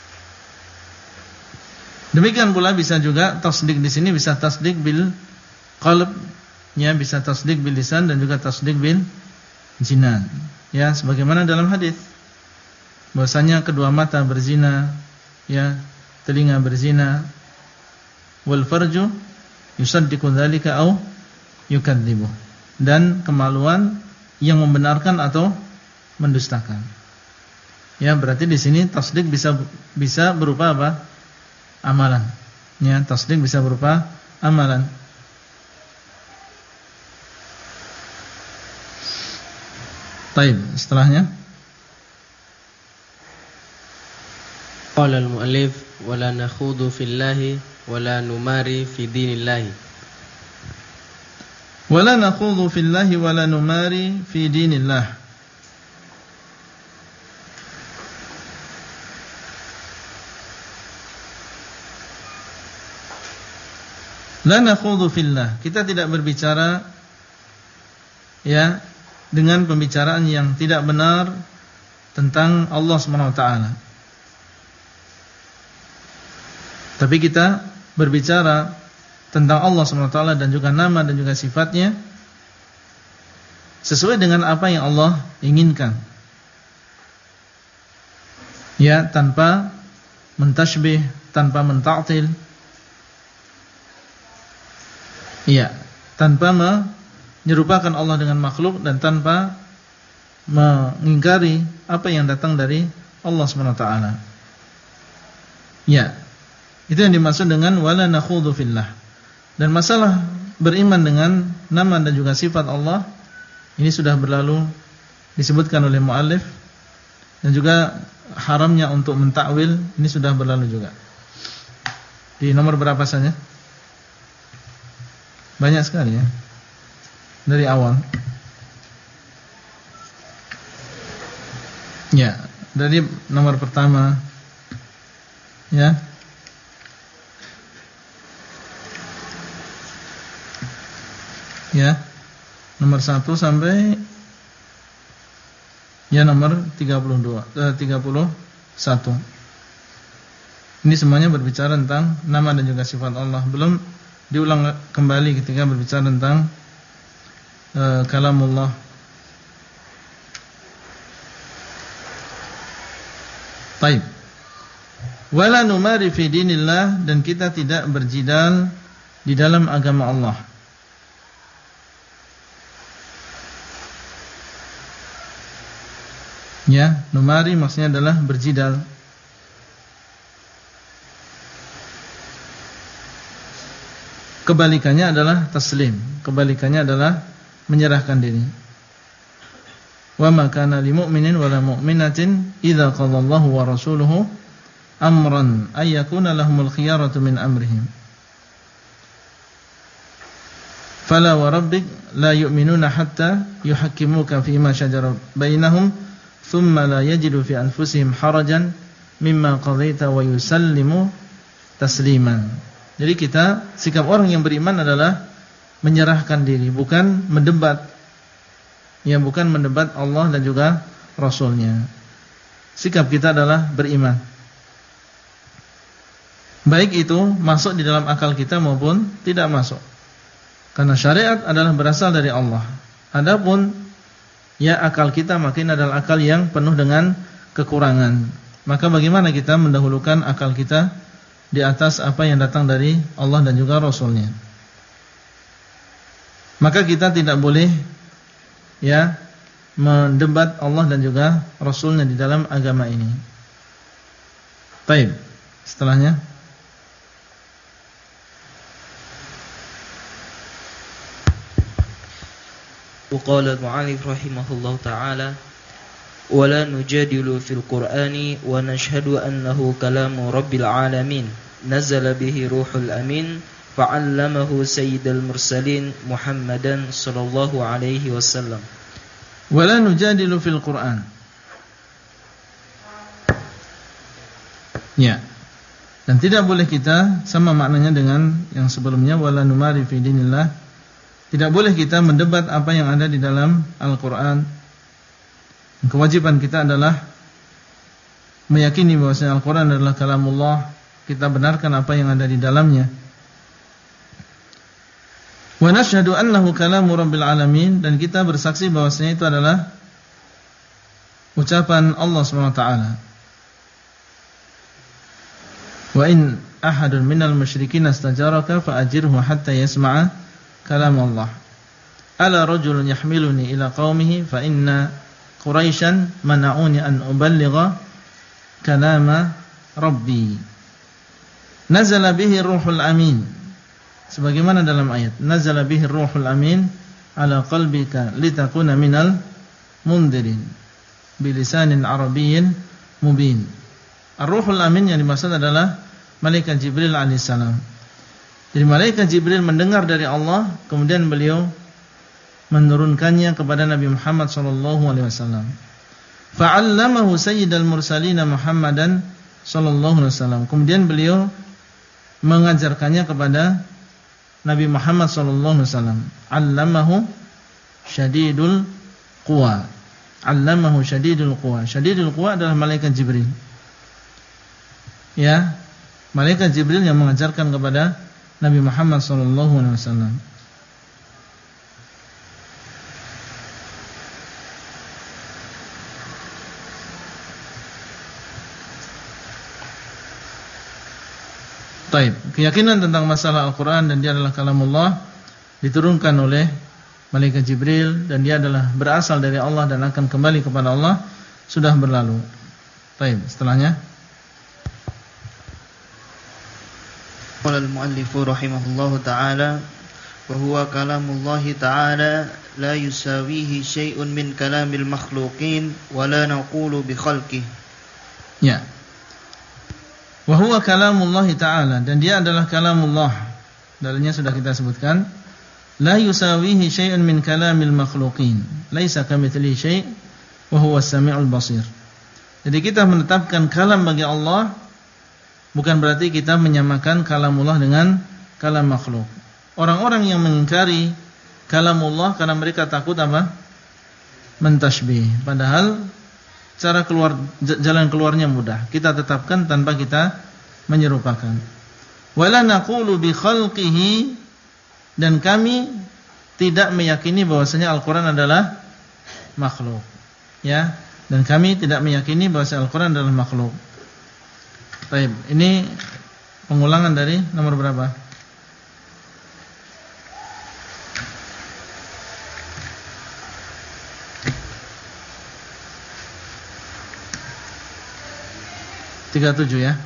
Demikian pula bisa juga tasdik di sini bisa tasdik bil qalb, ya, bisa tasdik bil lisan dan juga tasdik bil jinan. Ya, sebagaimana dalam hadis bahwasanya kedua mata berzina, ya, telinga berzina, wal farju yusaddiqu dzalika au yukadzibu, dan kemaluan yang membenarkan atau mendustakan. Ya, berarti di sini tasdik bisa berupa apa? Amalan. Ya, tasdik bisa berupa amalan. Baik, setelahnya qala al-mu'allif wa la nakhudu fillahi wa la numari fi dinillahi. Wa la nakhudu fillahi wa la numari fi dinillah. La nakhudu fillah, kita tidak berbicara, ya, dengan pembicaraan yang tidak benar tentang Allah Subhanahu wa taala. Tapi kita berbicara tentang Allah Subhanahu wa taala dan juga nama dan juga sifatnya sesuai dengan apa yang Allah inginkan. Ya, tanpa mentasybih, tanpa menta'til. Iya, tanpa menyerupakan Allah dengan makhluk dan tanpa mengingkari apa yang datang dari Allah Subhanahu wa taala. Ya, itu yang dimaksud dengan wala nakhudhu fillah. Dan masalah beriman dengan nama dan juga sifat Allah ini sudah berlalu disebutkan oleh muallif, dan juga haramnya untuk mentakwil ini sudah berlalu juga. Di nomor berapa saja? Banyak sekali, ya, dari awal. Ya, dari nomor pertama, ya, ya, nomor 1 sampai ya nomor 31. Ini semuanya berbicara tentang nama dan juga sifat Allah. Belum diulang kembali ketika berbicara tentang kalamullah. Baik. Wala numari fi dinillah, dan kita tidak berjidal di dalam agama Allah. Ya, numari maksudnya adalah berjidal. Kebalikannya adalah taslim. Kebalikannya adalah menyerahkan diri. Wa ma kana lil mu'minin wa la mu'minatin idza qadallahu wa rasuluhu amran ay yakuna lahumul khiyaratu min amrihim. Fala wa rabbik la yu'minuna hatta yuhakkimuka fima shajara bainahum thumma la yajidu fi anfusihim harajan mimma qadaita wa yusallimu tasliman. Jadi sikap orang yang beriman adalah menyerahkan diri, bukan mendebat. Ya, bukan mendebat Allah dan juga Rasulnya. Sikap kita adalah beriman. Baik itu masuk di dalam akal kita maupun tidak masuk. Karena syariat adalah berasal dari Allah. Adapun ya akal kita makin adalah akal yang penuh dengan kekurangan. Maka bagaimana kita mendahulukan akal kita di atas apa yang datang dari Allah dan juga Rasulnya? Maka kita tidak boleh ya mendebat Allah dan juga Rasulnya di dalam agama ini. Baik, setelahnya وقال المؤلف رحمه الله تعالى ولا نجادل في القرآن ونشهد أنه كلام رب العالمين نزل به روح الأمين فعلمه سيد المرسلين محمدا صلى الله عليه وسلم. ولا نجادل في القرآن. Ya. Dan tidak boleh kita, sama maknanya dengan yang sebelumnya, wala numari fi dinillah. Tidak boleh kita mendebat apa yang ada di dalam Al-Quran. Kewajiban kita adalah meyakini bahwasanya Al-Quran adalah kalamullah. Kita benarkan apa yang ada di dalamnya. Wa nashhadu annahu kalamu rabbil alamin, dan kita bersaksi bahwasanya itu adalah ucapan Allah SWT. Wa in ahadun minal musyrikin astajaraka fa'ajirhu hatta yasma'a kalam Allah. Ala rajulun yahmiluni ila qaumihi fa inna Quraisyan mana'uni an uballigha kalama Rabbi. Nazala bihi ruhul amin. Sebagaimana dalam ayat, nazala bihi ruhul amin ala qalbika litakuna minal mundirin bilisanin arabiyyin mubin. Ar-Ruhul Amin yang dimaksud adalah malaikat Jibril alaihissalam. Jadi malaikat Jibril mendengar dari Allah, kemudian beliau menurunkannya kepada Nabi Muhammad sallallahu alaihi wasallam. Fa'allamahu sayyidal mursalin Muhammadan sallallahu alaihi wasallam. Kemudian beliau mengajarkannya kepada Nabi Muhammad sallallahu alaihi wasallam. Allamahu syadidul quwa. Allamahu syadidul quwa. Syadidul quwa adalah malaikat Jibril. Ya, malaikat Jibril yang mengajarkan kepada Nabi Muhammad sallallahu alaihi wasallam. Baik, keyakinan tentang masalah Al-Qur'an dan dia adalah kalamullah diturunkan oleh malaikat Jibril dan dia adalah berasal dari Allah dan akan kembali kepada Allah sudah berlalu. Baik, setelahnya قال المؤلف رحمه الله تعالى وهو كلام الله تعالى لا يساويه شيء من كلام المخلوقين ولا نقول بخلقه. Ya. Wa huwa kalamullah ta'ala, dan dia adalah kalamullah. Dalilnya sudah kita sebutkan. La yusawihi syai'un min kalamil makhluqin. Laisa kamitslihi syai' wa huwa as-sami'ul basir. Jadi kita menetapkan kalam bagi Allah bukan berarti kita menyamakan kalamullah dengan kalam makhluk. Orang-orang yang mengingkari kalamullah karena mereka takut apa? Mentasybih. Padahal cara jalan keluarnya mudah. Kita tetapkan tanpa kita menyerupakan. Wala naqulu bi khalqihi, dan kami tidak meyakini bahwasanya Al-Qur'an adalah makhluk. Ya, dan kami tidak meyakini bahwasanya Al-Qur'an adalah makhluk. Baik, ini pengulangan dari nomor berapa? Tiga 37 ya.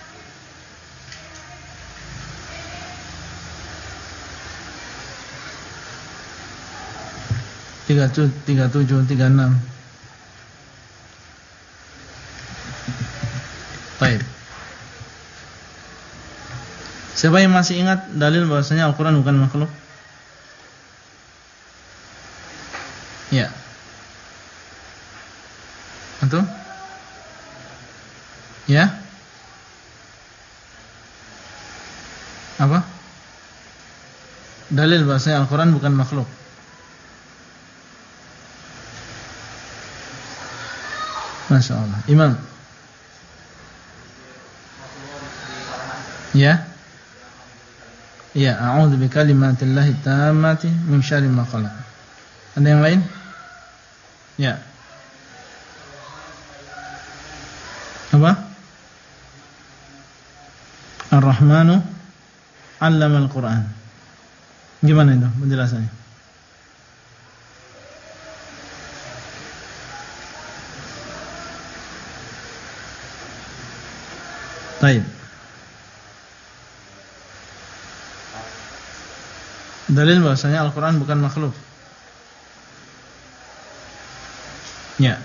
Tiga 37 36. Baik. Siapa yang masih ingat dalil bahwasanya Al-Quran bukan makhluk? Ya. Antum? Ya? Apa? Dalil bahwasanya Al-Quran bukan makhluk. Masya Allah. Imam. Ya? Ya, a'udzu bikalimatillahi tammati min syarri ma khalaq. Ada yang lain? Ya. Apa? Ar-Rahmanu 'allama al-Qur'an. Gimana itu penjelasannya? Baik. Dalil bahwasanya Al-Quran bukan makhluk. Ya.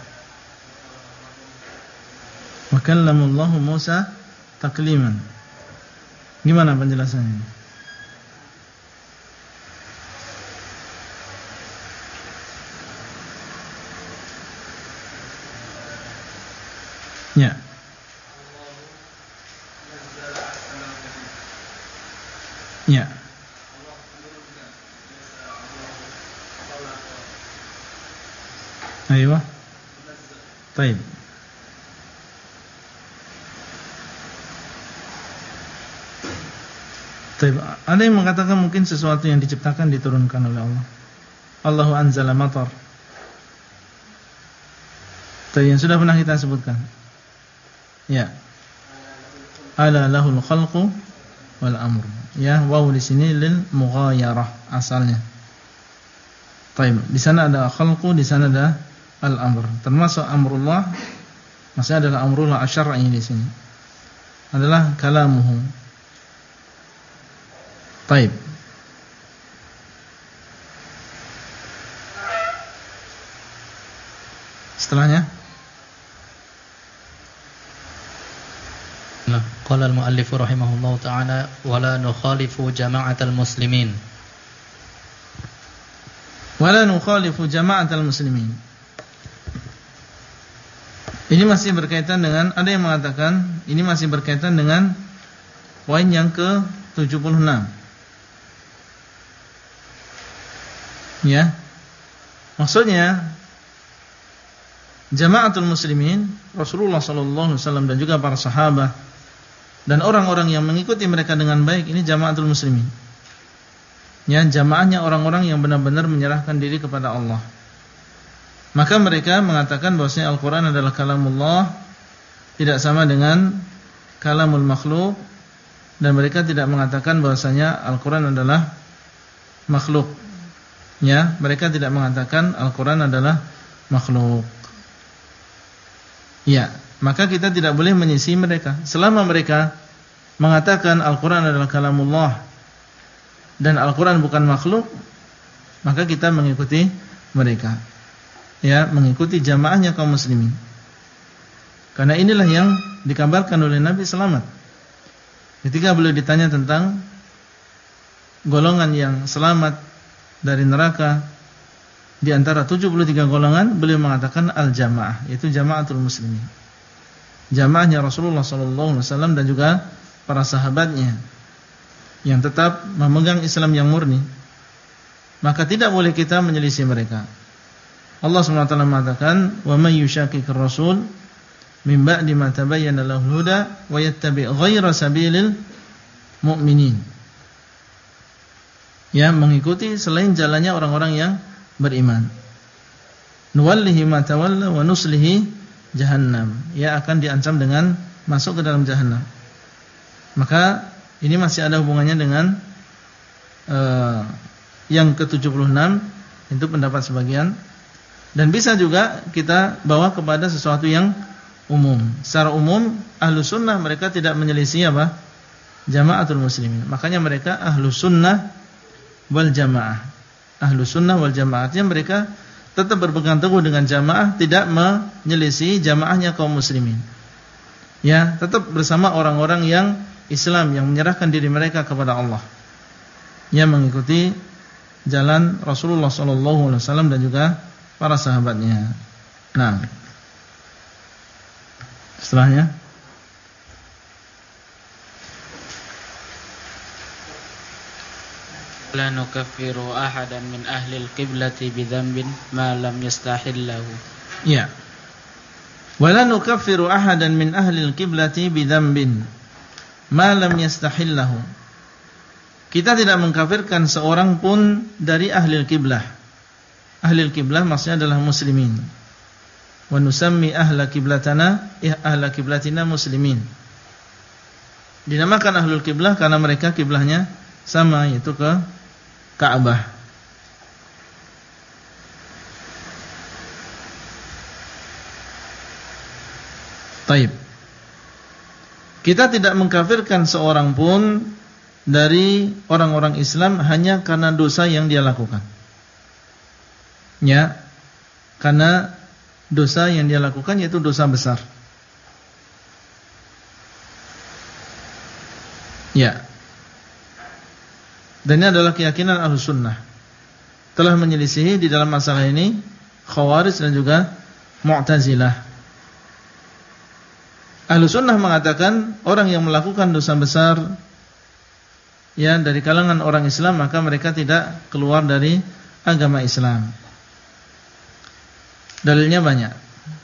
Wa kallamallahu Musa takliman. Gimana penjelasannya? Ya. Ya. Ayo. Baik. Ada yang mengatakan mungkin sesuatu yang diciptakan diturunkan oleh Allah. Allahu anzala matar. Tapi yang sudah pernah kita sebutkan. Ya. Ala lahul khalqu wal amr. Ya, waw di sini lil mughayarah asalnya. Baik, di sana ada khalqu, di sana ada al-amr. Termasuk amrullah, maksudnya adalah amrullah asyar'i di sini. Adalah kalamuhu. Baik. Setelahnya qala al-muallif rahimahullahu ta'ala wala nukhalifu jama'atal muslimin. Wala nukhalifu jama'atal muslimin. Ini masih berkaitan dengan, ada yang mengatakan ini masih berkaitan dengan poin yang ke-76. Ya. Maksudnya jama'atul muslimin, Rasulullah sallallahu alaihi wasallam dan juga para sahabat dan orang-orang yang mengikuti mereka dengan baik, ini jama'atul muslimin. Ya, jamaahnya orang-orang yang benar-benar menyerahkan diri kepada Allah. Maka mereka mengatakan bahwasanya Al-Qur'an adalah kalamullah, tidak sama dengan kalamul makhluk, dan mereka tidak mengatakan bahwasanya Al-Qur'an adalah makhluk. Ya, mereka tidak mengatakan Al-Qur'an adalah makhluk. Ya, maka kita tidak boleh menyisi mereka. Selama mereka mengatakan Al-Qur'an adalah kalamullah dan Al-Qur'an bukan makhluk, maka kita mengikuti mereka. Ya, mengikuti jamaahnya kaum muslimin. Karena inilah yang dikabarkan oleh Nabi selamat. Ketika beliau ditanya tentang golongan yang selamat dari neraka di antara 73 golongan, beliau mengatakan al-jamaah, yaitu jamaatul muslimin. Jamaahnya Rasulullah sallallahu alaihi wasallam dan juga para sahabatnya yang tetap memegang Islam yang murni. Maka tidak boleh kita menyelisih mereka. Allah Subhanahu wa taala mengatakan, "Wa may yushaqiqir rasul min ba'di ma tabayyana lahul huda wa yattabi' ghayra sabilil mu'minin." Ya, mengikuti selain jalannya orang-orang yang beriman. Nuwallihi ma tawalla wa nuslihi jahannam. Ya, akan diancam dengan masuk ke dalam jahannam. Maka ini masih ada hubungannya dengan yang ke-76, itu pendapat sebagian. Dan bisa juga kita bawa kepada sesuatu yang umum. Secara umum Ahlus Sunnah mereka tidak menyelisih apa? Jamaatul muslimin. Makanya mereka Ahlus Sunnah wal Jamaah. Ahlus Sunnah wal Jamaah, artinya mereka tetap berpegang teguh dengan jamaah, tidak menyelisih jamaahnya kaum muslimin. Ya, tetap bersama orang-orang yang Islam, yang menyerahkan diri mereka kepada Allah, yang mengikuti jalan Rasulullah sallallahu alaihi wasallam dan juga para sahabatnya. Nah, setelahnya la nukaffiru ahadan min ahli al-qiblati bidzambin ma lam yastahillahu. Ya. Wala nukaffiru ahadan min ahli al-qiblati bidzambin ma lam yastahillahu. Kita tidak mengkafirkan seorang pun dari ahli al-qiblah. Ahli al-qiblah maksudnya adalah muslimin. Wa nusammi ahla qiblatina muslimin. Dinamakan ahlul qiblah karena mereka kiblahnya sama, yaitu ke Ka'bah. Taib. Kita tidak mengkafirkan seorang pun dari orang-orang Islam hanya karena dosa yang dia lakukan. Ya, karena dosa yang dia lakukan, yaitu dosa besar. Ya. Dan ini adalah keyakinan Ahlus Sunnah. Telah menyelisihi di dalam masalah ini Khawarij dan juga Mu'tazilah. Ahlus Sunnah mengatakan orang yang melakukan dosa besar ya dari kalangan orang Islam, maka mereka tidak keluar dari agama Islam. Dalilnya banyak.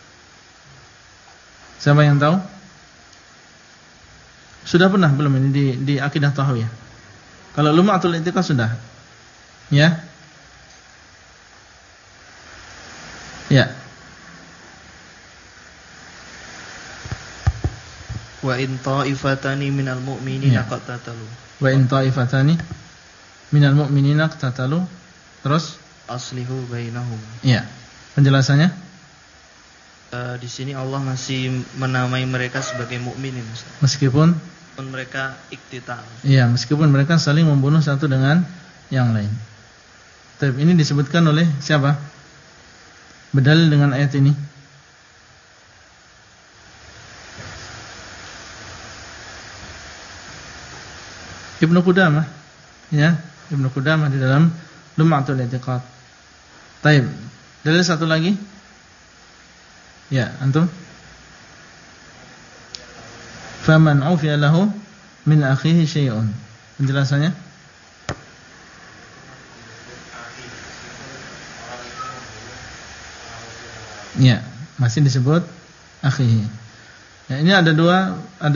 Siapa yang tahu? Sudah pernah belum ini di Aqidah Tahawiyah? Kalau Lum'atul I'tiqad sudah. Ya. Ya. Wa in ta'ifatani minal mu'minina qatatalu. Wa in ta'ifatani minal mu'minina qatatalu. Terus aslihu bainahum. Ya. Penjelasannya? Di sini Allah masih menamai mereka sebagai mukminin. Meskipun mereka iktital. Iya, meskipun mereka saling membunuh satu dengan yang lain. Tapi ini disebutkan oleh siapa? Berdalil dengan ayat ini. Ibnu Qudamah, ya, Ibnu Qudamah di dalam Lum'atul I'tiqad. Taib. Dalil satu lagi. Ya, antum? Faman ufiya lahu min akhihi syai'un. Penjelasannya? Ya, masih disebut akhihi. Ya, ini ada dua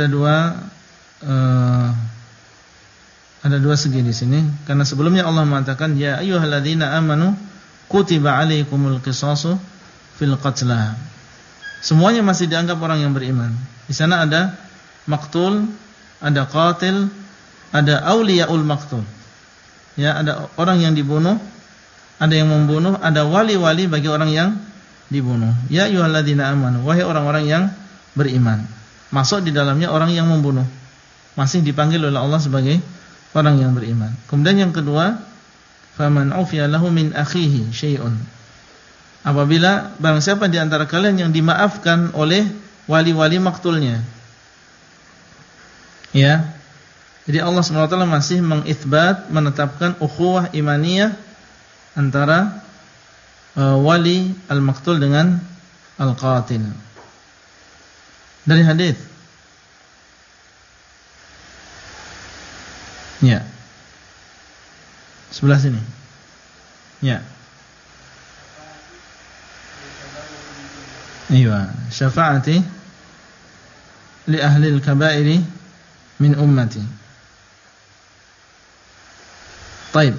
segi di sini, karena sebelumnya Allah mengatakan ya ayyuhalladzina amanu kutiba alaikumul qisasu fil qatla. Semuanya masih dianggap orang yang beriman. Di sana ada maktul, ada qatil, ada auliyaul maktul. Ya, ada orang yang dibunuh, ada yang membunuh, ada wali-wali bagi orang yang dibunuh. Ya ayyuhalladzina amanu, wahai orang-orang yang beriman. Masuk di dalamnya orang yang membunuh. Masih dipanggil oleh Allah sebagai orang yang beriman. Kemudian yang kedua, faman ufiya lahu min akhihi syai'un. Apabila barang siapa di antara kalian yang dimaafkan oleh wali-wali maktulnya. Ya. Jadi Allah SWT masih mengitsbat, menetapkan ukhuwah imaniyah antara wali al-maktul dengan al-qatil. Dari hadis. Ya. Sebelah sini. Ya. Iya, syafaati li ahli al-kaba'iri min ummati. Baik.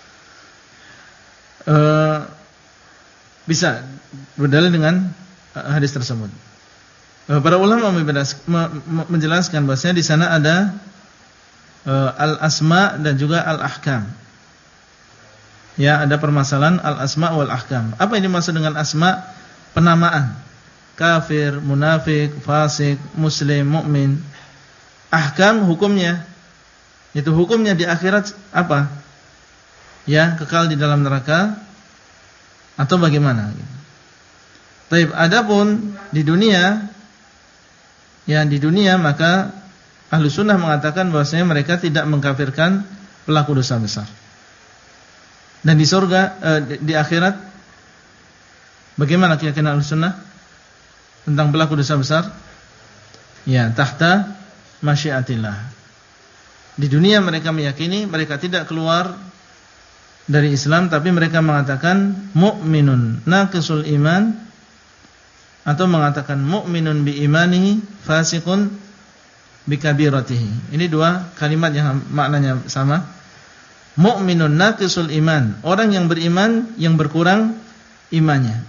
Bisa berdalil dengan hadis tersebut. Para ulama menjelaskan bahwasanya di sana ada al-asma dan juga al-ahkam. Ya, ada permasalahan al-asma wal ahkam. Apa yang dimaksud dengan asma? Penamaan. Kafir, munafik, fasik, muslim, mukmin. Ahkam hukumnya. Itu hukumnya di akhirat apa? Ya, kekal di dalam neraka atau bagaimana? Taib, adapun di dunia, ya di dunia maka Ahlus Sunnah mengatakan bahwasanya mereka tidak mengkafirkan pelaku dosa besar. Dan di surga, di akhirat, bagaimana keyakinan Ahlus Sunnah tentang pelaku dosa besar? Ya, tahta masyiatillah. Di dunia mereka meyakini mereka tidak keluar dari Islam, tapi mereka mengatakan mu'minun naqisul iman, atau mengatakan mu'minun bi imanihi fasiqun bi kabiratihi. Ini dua kalimat yang maknanya sama. Mu'minun naqisul iman, orang yang beriman yang berkurang imannya.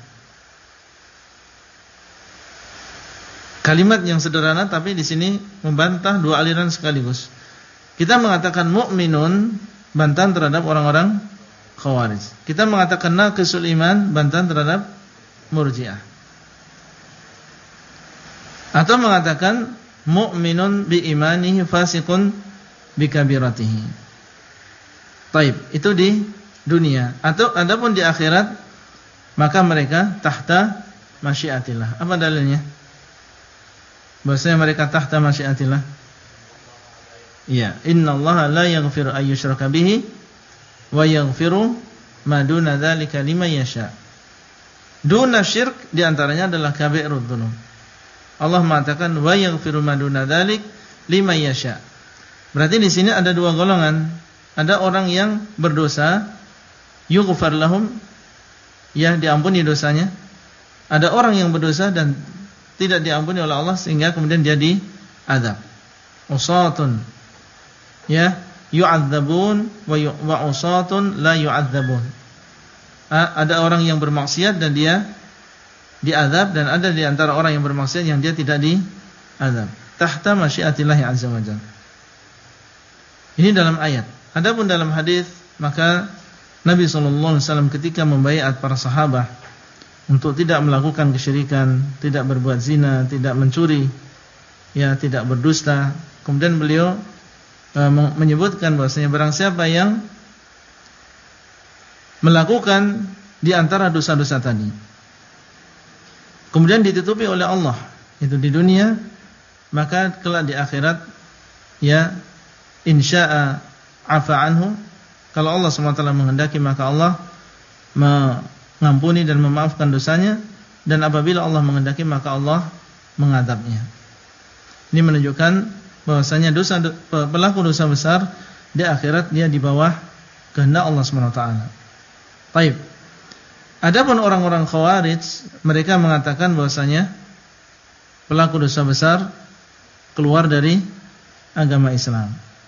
Kalimat yang sederhana tapi di sini membantah dua aliran sekaligus. Kita mengatakan mu'minun bantahan terhadap orang-orang Khawarij. Kita mengatakan naqisul iman bantahan terhadap Murji'ah. Atau mengatakan mu'minun bi imanihi fasiqun bi kabiratihi. Baik, itu di dunia. Atau adapun di akhirat maka mereka tahta masyiatillah. Apa dalilnya? Bahwasanya mereka tahta masyiatillah. Iya, innallaha la yaghfiru ay yushraka bihi wa yaghfiru ma duna dzalika liman yasha. Duna syirk di antaranya adalah kabirud dzunub. Allah mengatakan wa yaghfiru ma duna dzalik liman yasha. Berarti di sini ada dua golongan. Ada orang yang berdosa, yughfar lahum, ya diampuni dosanya. Ada orang yang berdosa dan tidak diampuni oleh Allah sehingga kemudian dia diazab. Usatun, ya, yu'adzabun wa usatun la yu'adzabun. Ada orang yang bermaksiat dan dia diazab, dan ada di antara orang yang bermaksiat yang dia tidak diazab. Tahta masyiatillah azza wa jalla. Ini dalam ayat. Adapun dalam hadis, maka Nabi SAW ketika membaiat para sahabat untuk tidak melakukan kesyirikan, tidak berbuat zina, tidak mencuri, ya, tidak berdusta. Kemudian beliau menyebutkan bahwasanya barang siapa yang melakukan di antara dosa-dosa tadi, kemudian ditutupi oleh Allah itu di dunia, maka kelak di akhirat, ya, insya'a afa anhu, kalau Allah SWT menghendaki maka Allah mengampuni dan memaafkan dosanya, dan apabila Allah menghendaki maka Allah mengadabnya. Ini menunjukkan bahwasanya pelaku dosa besar di akhirat dia di bawah kehendak Allah SWT. Baik. Adapun orang-orang Khawarij, mereka mengatakan bahwasanya pelaku dosa besar keluar dari agama Islam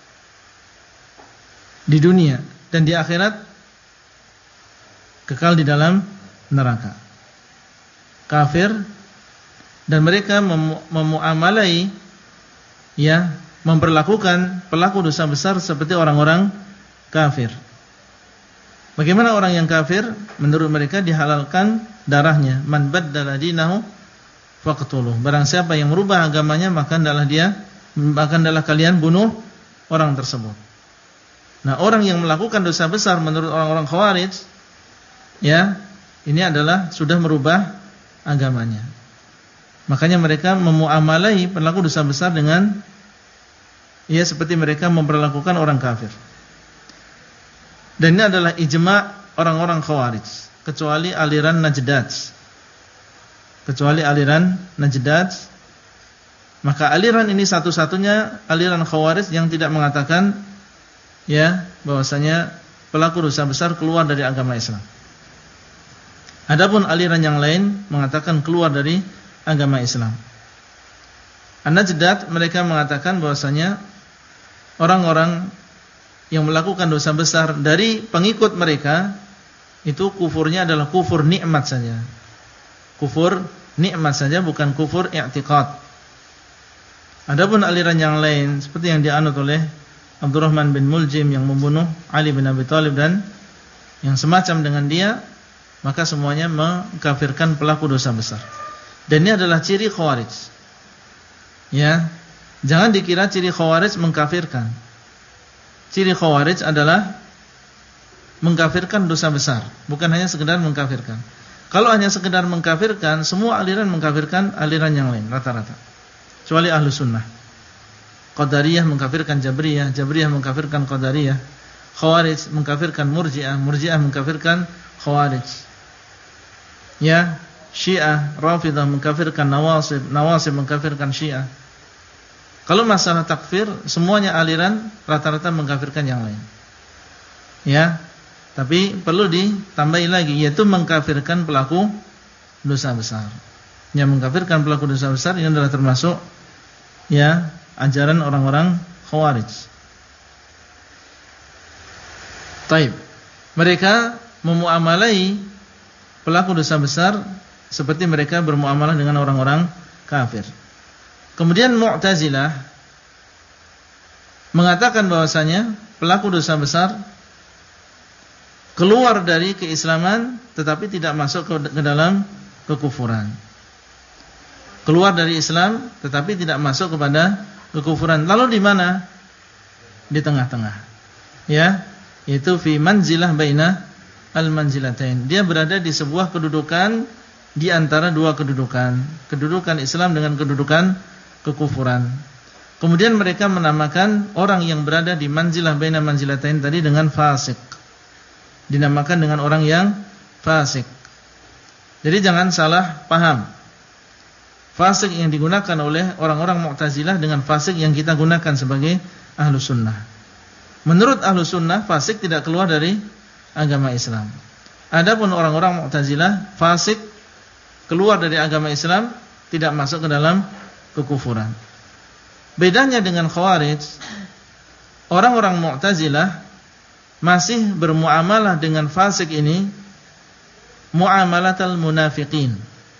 di dunia, dan di akhirat kekal di dalam neraka, kafir, dan mereka memuamalai, ya, memperlakukan pelaku dosa besar seperti orang-orang kafir. Bagaimana orang yang kafir? Menurut mereka dihalalkan darahnya. Man baddala dinahu faqtuluh. Barang siapa yang merubah agamanya, maka hendaklah kalian bunuh orang tersebut. Nah, orang yang melakukan dosa besar menurut orang-orang Khawarij, ya, ini adalah sudah merubah agamanya. Makanya mereka memuamalai pelaku dosa besar dengan, ya, seperti mereka memperlakukan orang kafir. Dan ini adalah ijma' orang-orang Khawarij, kecuali aliran Najdad. Maka aliran ini satu-satunya aliran Khawarij yang tidak mengatakan, ya, bahwasanya pelaku dosa besar keluar dari agama Islam. Adapun aliran yang lain mengatakan keluar dari agama Islam. An-Najdad mereka mengatakan bahwasanya orang-orang yang melakukan dosa besar dari pengikut mereka itu kufurnya adalah kufur nikmat saja. Kufur nikmat saja, bukan kufur i'tiqad. Adapun aliran yang lain seperti yang dianut oleh Abdurrahman bin Muljim yang membunuh Ali bin Abi Thalib dan yang semacam dengan dia, maka semuanya mengkafirkan pelaku dosa besar. Dan ini adalah ciri Khawarij. Ya, jangan dikira ciri Khawarij mengkafirkan. Ciri Khawarij adalah mengkafirkan dosa besar, bukan hanya sekedar mengkafirkan. Kalau hanya sekedar mengkafirkan, semua aliran mengkafirkan aliran yang lain rata-rata. Kecuali Ahlus Sunnah. Qadariyah mengkafirkan Jabriyah, Jabriyah mengkafirkan Qadariyah, Khawarij mengkafirkan Murji'ah, Murji'ah mengkafirkan Khawarij. Ya, Syiah, Rafidah mengkafirkan Nawasib, Nawasib mengkafirkan Syiah. Kalau masalah takfir, semuanya aliran rata-rata mengkafirkan yang lain. Ya, tapi perlu ditambahi lagi, yaitu mengkafirkan pelaku dosa besar. Yang mengkafirkan pelaku dosa besar ini adalah termasuk, ya, ajaran orang-orang Khawarij. Taib. Mereka memuamalai pelaku dosa besar seperti mereka bermuamalah dengan orang-orang kafir. Kemudian Mu'tazilah mengatakan bahwasanya pelaku dosa besar keluar dari keislaman tetapi tidak masuk ke dalam kekufuran. Keluar dari Islam tetapi tidak masuk kepada kekufuran. Lalu di mana? Di tengah-tengah. Ya, yaitu fi manzilah baina al-manzilatain. Dia berada di sebuah kedudukan di antara dua kedudukan, kedudukan Islam dengan kedudukan kekufuran. Kemudian mereka menamakan orang yang berada di manzilah baina manzilatain tadi dengan fasik. Dinamakan dengan orang yang fasik. Jadi jangan salah paham. Fasik yang digunakan oleh orang-orang Mu'tazilah dengan fasik yang kita gunakan sebagai Ahlus Sunnah. Menurut Ahlus Sunnah, fasik tidak keluar dari agama Islam. Adapun orang-orang Mu'tazilah, fasik keluar dari agama Islam, tidak masuk ke dalam kekufuran. Bedanya dengan Khawarij, orang-orang Mu'tazilah masih bermuamalah dengan fasik ini muamalatal munafiqin.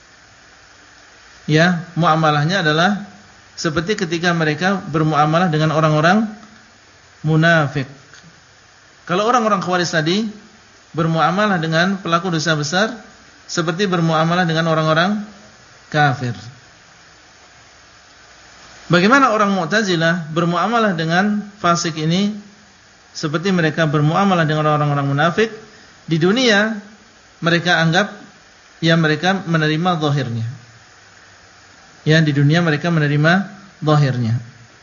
Ya, muamalahnya adalah seperti ketika mereka bermuamalah dengan orang-orang munafik. Kalau orang-orang Khawarij tadi bermuamalah dengan pelaku dosa besar seperti bermuamalah dengan orang-orang kafir. Bagaimana orang Mu'tazilah bermuamalah dengan fasik ini seperti mereka bermuamalah dengan orang-orang munafik? Di dunia mereka anggap ya mereka menerima zahirnya. Ya, di dunia mereka menerima zahirnya.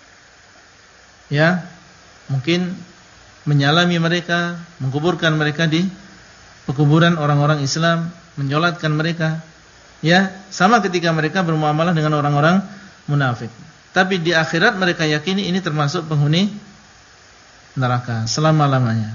Ya, mungkin menyalami mereka, menguburkan mereka di pekuburan orang-orang Islam, menyolatkan mereka. Ya, sama ketika mereka bermuamalah dengan orang-orang munafik. Tapi di akhirat mereka yakini ini termasuk penghuni neraka selama-lamanya.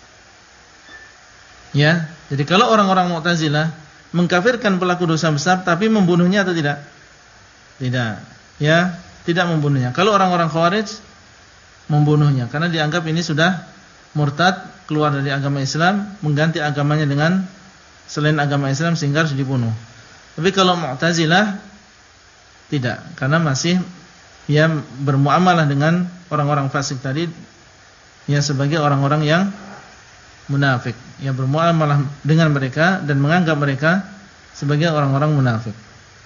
Ya, jadi kalau orang-orang Mu'tazilah mengkafirkan pelaku dosa besar tapi membunuhnya atau tidak? Tidak. Ya, tidak membunuhnya. Kalau orang-orang Khawarij membunuhnya karena dianggap ini sudah murtad, keluar dari agama Islam, mengganti agamanya dengan selain agama Islam sehingga harus dibunuh. Tapi kalau Mu'tazilah tidak, karena masih ya bermuamalah dengan orang-orang fasik tadi ya sebagai orang-orang yang munafik, ya bermuamalah dengan mereka dan menganggap mereka sebagai orang-orang munafik.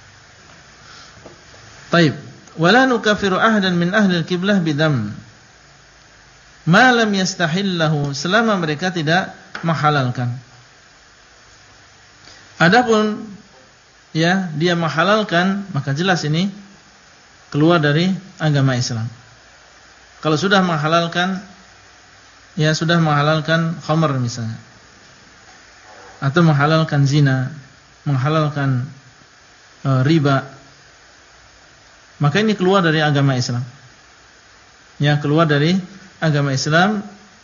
Taib, wala nukaffiru ahadan min ahli al-qiblah bidam ma lam yastahillahu, selama mereka tidak menghalalkan. Adapun ya dia menghalalkan, maka jelas ini keluar dari agama Islam. Kalau sudah menghalalkan, ya sudah menghalalkan khamr misalnya, atau menghalalkan zina, menghalalkan riba, maka ini keluar dari agama Islam. Ya, keluar dari agama Islam.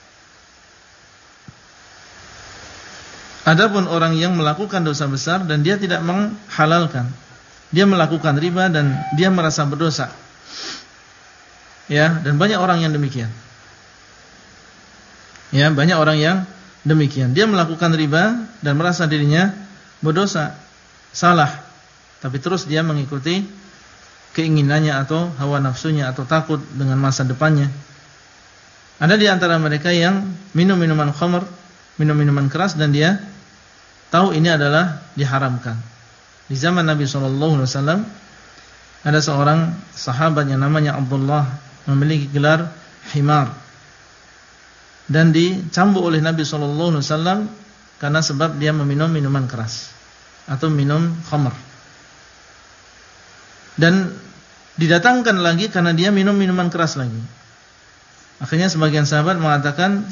Adapun orang yang melakukan dosa besar dan dia tidak menghalalkan, dia melakukan riba dan dia merasa berdosa. Ya, dan banyak orang yang demikian. Ya, banyak orang yang demikian. Dia melakukan riba dan merasa dirinya berdosa, salah, tapi terus dia mengikuti keinginannya atau hawa nafsunya atau takut dengan masa depannya. Ada di antara mereka yang minum minuman khamr, minum minuman keras, dan dia tahu ini adalah diharamkan. Di zaman Nabi SAW ada seorang sahabat yang namanya Abdullah, memiliki gelar himar, dan dicambuk oleh Nabi SAW karena sebab dia meminum minuman keras atau minum khamr. Dan didatangkan lagi karena dia minum minuman keras lagi. Akhirnya sebagian sahabat mengatakan,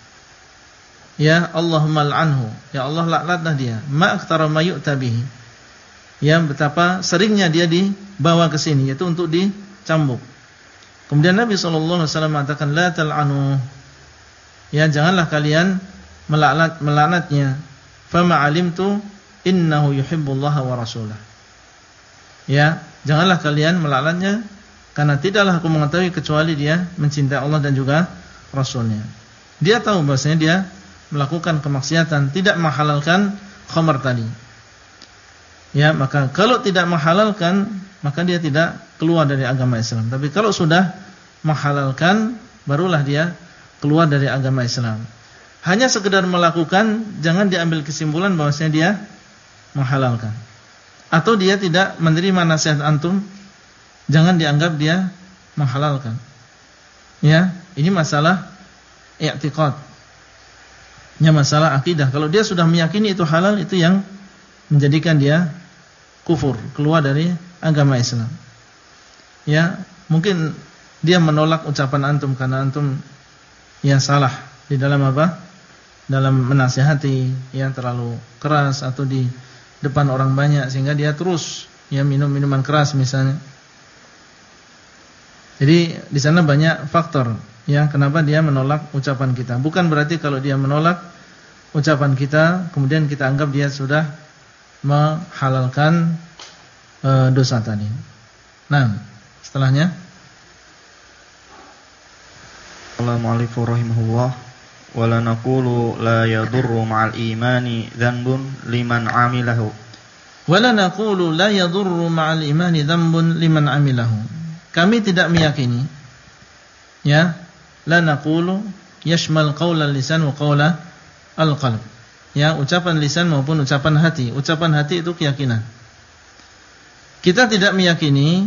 ya Allahumma al'anhu, ya Allah laknatlah dia, ma aktsara ma yu'ta bihi. Ya, betapa seringnya dia dibawa ke sini, yaitu untuk dicambuk. Kemudian Nabi SAW mengatakan, la tal'anu, ya janganlah kalian melaknatnya. Fama alimtu innahu yuhibbullaha wa rasulah. Ya, janganlah kalian melaknatnya, karena tidaklah aku mengetahui kecuali dia mencintai Allah dan juga Rasulnya. Dia tahu bahasanya dia melakukan kemaksiatan, tidak menghalalkan khamr tadi. Ya, maka kalau tidak menghalalkan, maka dia tidak keluar dari agama Islam. Tapi kalau sudah menghalalkan, barulah dia keluar dari agama Islam. Hanya sekedar melakukan, jangan diambil kesimpulan bahwasanya dia menghalalkan. Atau dia tidak menerima nasihat antum, jangan dianggap dia menghalalkan. Ya, ini masalah i'tiqad. Ya, masalah akidah. Kalau dia sudah meyakini itu halal, itu yang menjadikan dia kufur, keluar dari agama Islam. Ya, mungkin dia menolak ucapan antum karena antum yang salah di dalam apa? Dalam menasihati, yang terlalu keras atau di depan orang banyak sehingga dia terus ya minum minuman keras misalnya. Jadi di sana banyak faktor ya kenapa dia menolak ucapan kita. Bukan berarti kalau dia menolak ucapan kita kemudian kita anggap dia sudah menghalalkan dosa tadi. Nah, setelahnya Assalamualaikum warahmatullahi wabarakatuh. Wala naqulu la yadurru ma'al imani dhanbun liman 'amilahu. Wala naqulu la yadurru ma'al imani dhanbun liman 'amilahu. Kami tidak meyakini ya, la naqulu yashmal qaula lisan wa qaula al-qalb. Ya, ucapan lisan maupun ucapan hati. Ucapan hati itu keyakinan. Kita tidak meyakini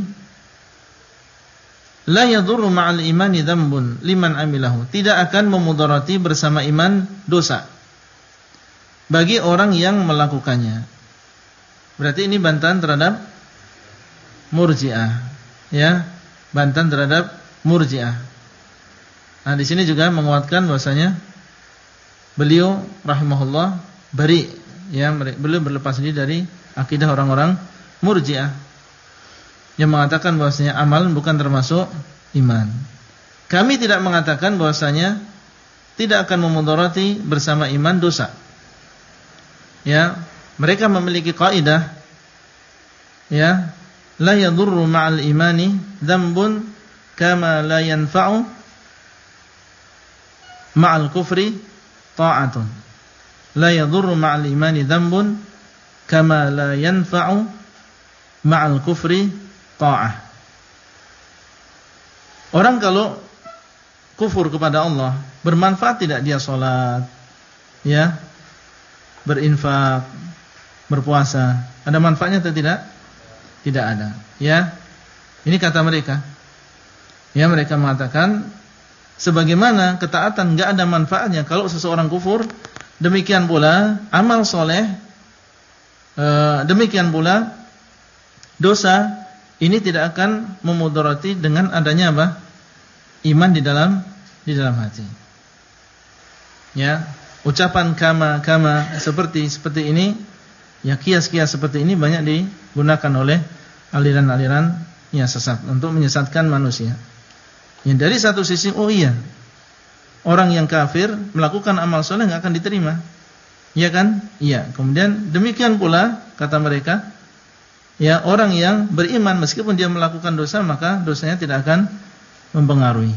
la yadurru ma'al imani dzambun liman amilahu, tidak akan memudarati bersama iman dosa bagi orang yang melakukannya. Berarti ini bantahan terhadap Murji'ah, ya, bantahan terhadap Murji'ah. Nah, di sini juga menguatkan bahwasanya beliau rahimahullah bari, ya, beliau berlepas diri dari akidah orang-orang Murji'ah yang mengatakan bahwasanya amal bukan termasuk iman. Kami tidak mengatakan bahwasanya tidak akan memudarati bersama iman dosa. Ya, mereka memiliki kaidah ya, la yadurru ma'al imani dzambun kama la yanfa'u ma'al kufri ta'atun. La yadurru ma'al imani dzambun kama la yanfa'u ma'al kufri ta'ah. Orang kalau kufur kepada Allah, bermanfaat tidak dia sholat, ya, berinfak, berpuasa, ada manfaatnya atau tidak? Tidak ada, ya. Ini kata mereka. Ya, mereka mengatakan sebagaimana ketaatan enggak ada manfaatnya kalau seseorang kufur, demikian pula amal soleh, demikian pula dosa ini tidak akan memudarati dengan adanya apa? Iman di dalam hati. Ya, ucapan kama seperti ini, ya, kias-kias seperti ini banyak digunakan oleh aliran-aliran yang sesat untuk menyesatkan manusia. Yang dari satu sisi, oh iya, orang yang kafir melakukan amal soleh enggak akan diterima. Iya kan? Iya. Kemudian demikian pula kata mereka, ya, orang yang beriman meskipun dia melakukan dosa maka dosanya tidak akan mempengaruhi.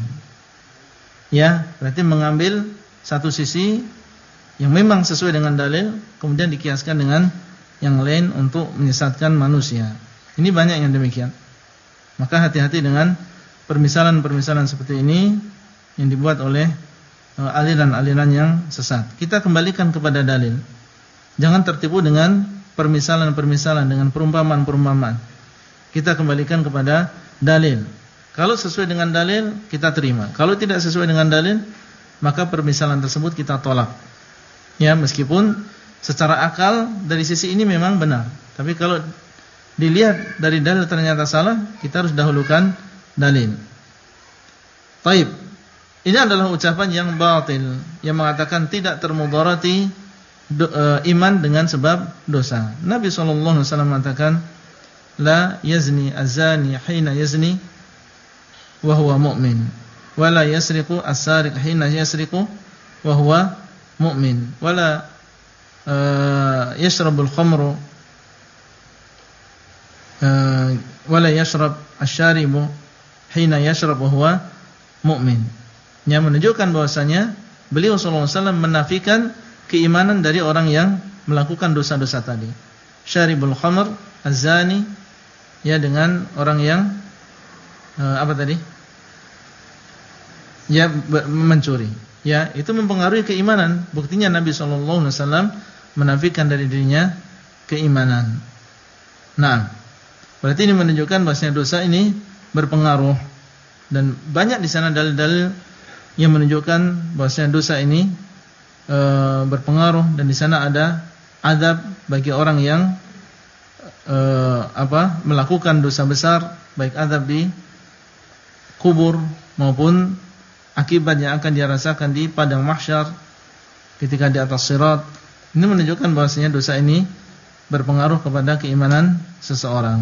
Ya, berarti mengambil satu sisi yang memang sesuai dengan dalil kemudian dikiaskan dengan yang lain untuk menyesatkan manusia. Ini banyak yang demikian. Maka hati-hati dengan permisalan-permisalan seperti ini yang dibuat oleh aliran-aliran yang sesat. Kita kembalikan kepada dalil. Jangan tertipu dengan permisalan-permisalan, dengan perumpamaan-perumpamaan. Kita kembalikan kepada dalil. Kalau sesuai dengan dalil, kita terima. Kalau tidak sesuai dengan dalil, maka permisalan tersebut kita tolak. Ya, meskipun secara akal dari sisi ini memang benar, tapi kalau dilihat dari dalil ternyata salah, kita harus dahulukan dalil. Taib. Ini adalah ucapan yang batil, yang mengatakan tidak termudarati iman dengan sebab dosa. Nabi SAW mengatakan, la yazni azani hina yazni wa huwa mu'min, wa la yasriqu as-sariq hina yasriqu wa huwa mu'min, wa la yashrabul khamru wa la yashrab asy-syaribu hina yashrab wa huwa mu'min. Yang menunjukkan bahwasanya beliau sallallahu alaihi wasallam menafikan keimanan dari orang yang melakukan dosa-dosa tadi. Syaribul khamr, az-zani, ya, dengan orang yang apa tadi? Ya, mencuri. Ya, itu mempengaruhi keimanan. Buktinya Nabi sallallahu alaihi wasallam menafikan dari dirinya keimanan. Nah, berarti ini menunjukkan bahwasanya dosa ini berpengaruh, dan banyak di sana dalil-dalil yang menunjukkan bahwasanya dosa ini berpengaruh, dan di sana ada adab bagi orang yang melakukan dosa besar, baik azab di kubur maupun akibat yang akan dirasakan di padang mahsyar ketika di atas sirat. Ini menunjukkan bahwasanya dosa ini berpengaruh kepada keimanan seseorang.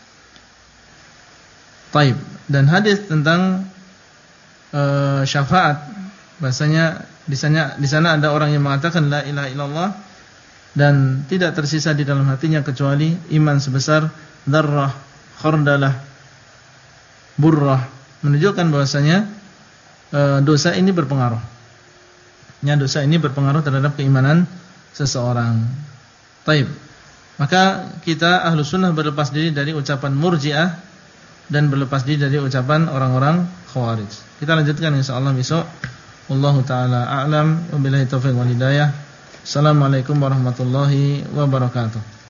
Taib. Dan hadis tentang syafaat, bahasanya di sana ada orang yang mengatakan la ilaha illallah dan tidak tersisa di dalam hatinya kecuali iman sebesar dzarrah, khardalah, burrah, menunjukkan bahwasanya dosa ini berpengaruh. Dosa ini berpengaruh terhadap keimanan seseorang. Taib. Maka kita ahlu sunnah berlepas diri dari ucapan murji'ah dan berlepas diri dari ucapan orang-orang khawarij. Kita lanjutkan insyaallah besok. Wallahu taala a'lam wa billahi taufiq wal hidayah. Assalamualaikum warahmatullahi wabarakatuh.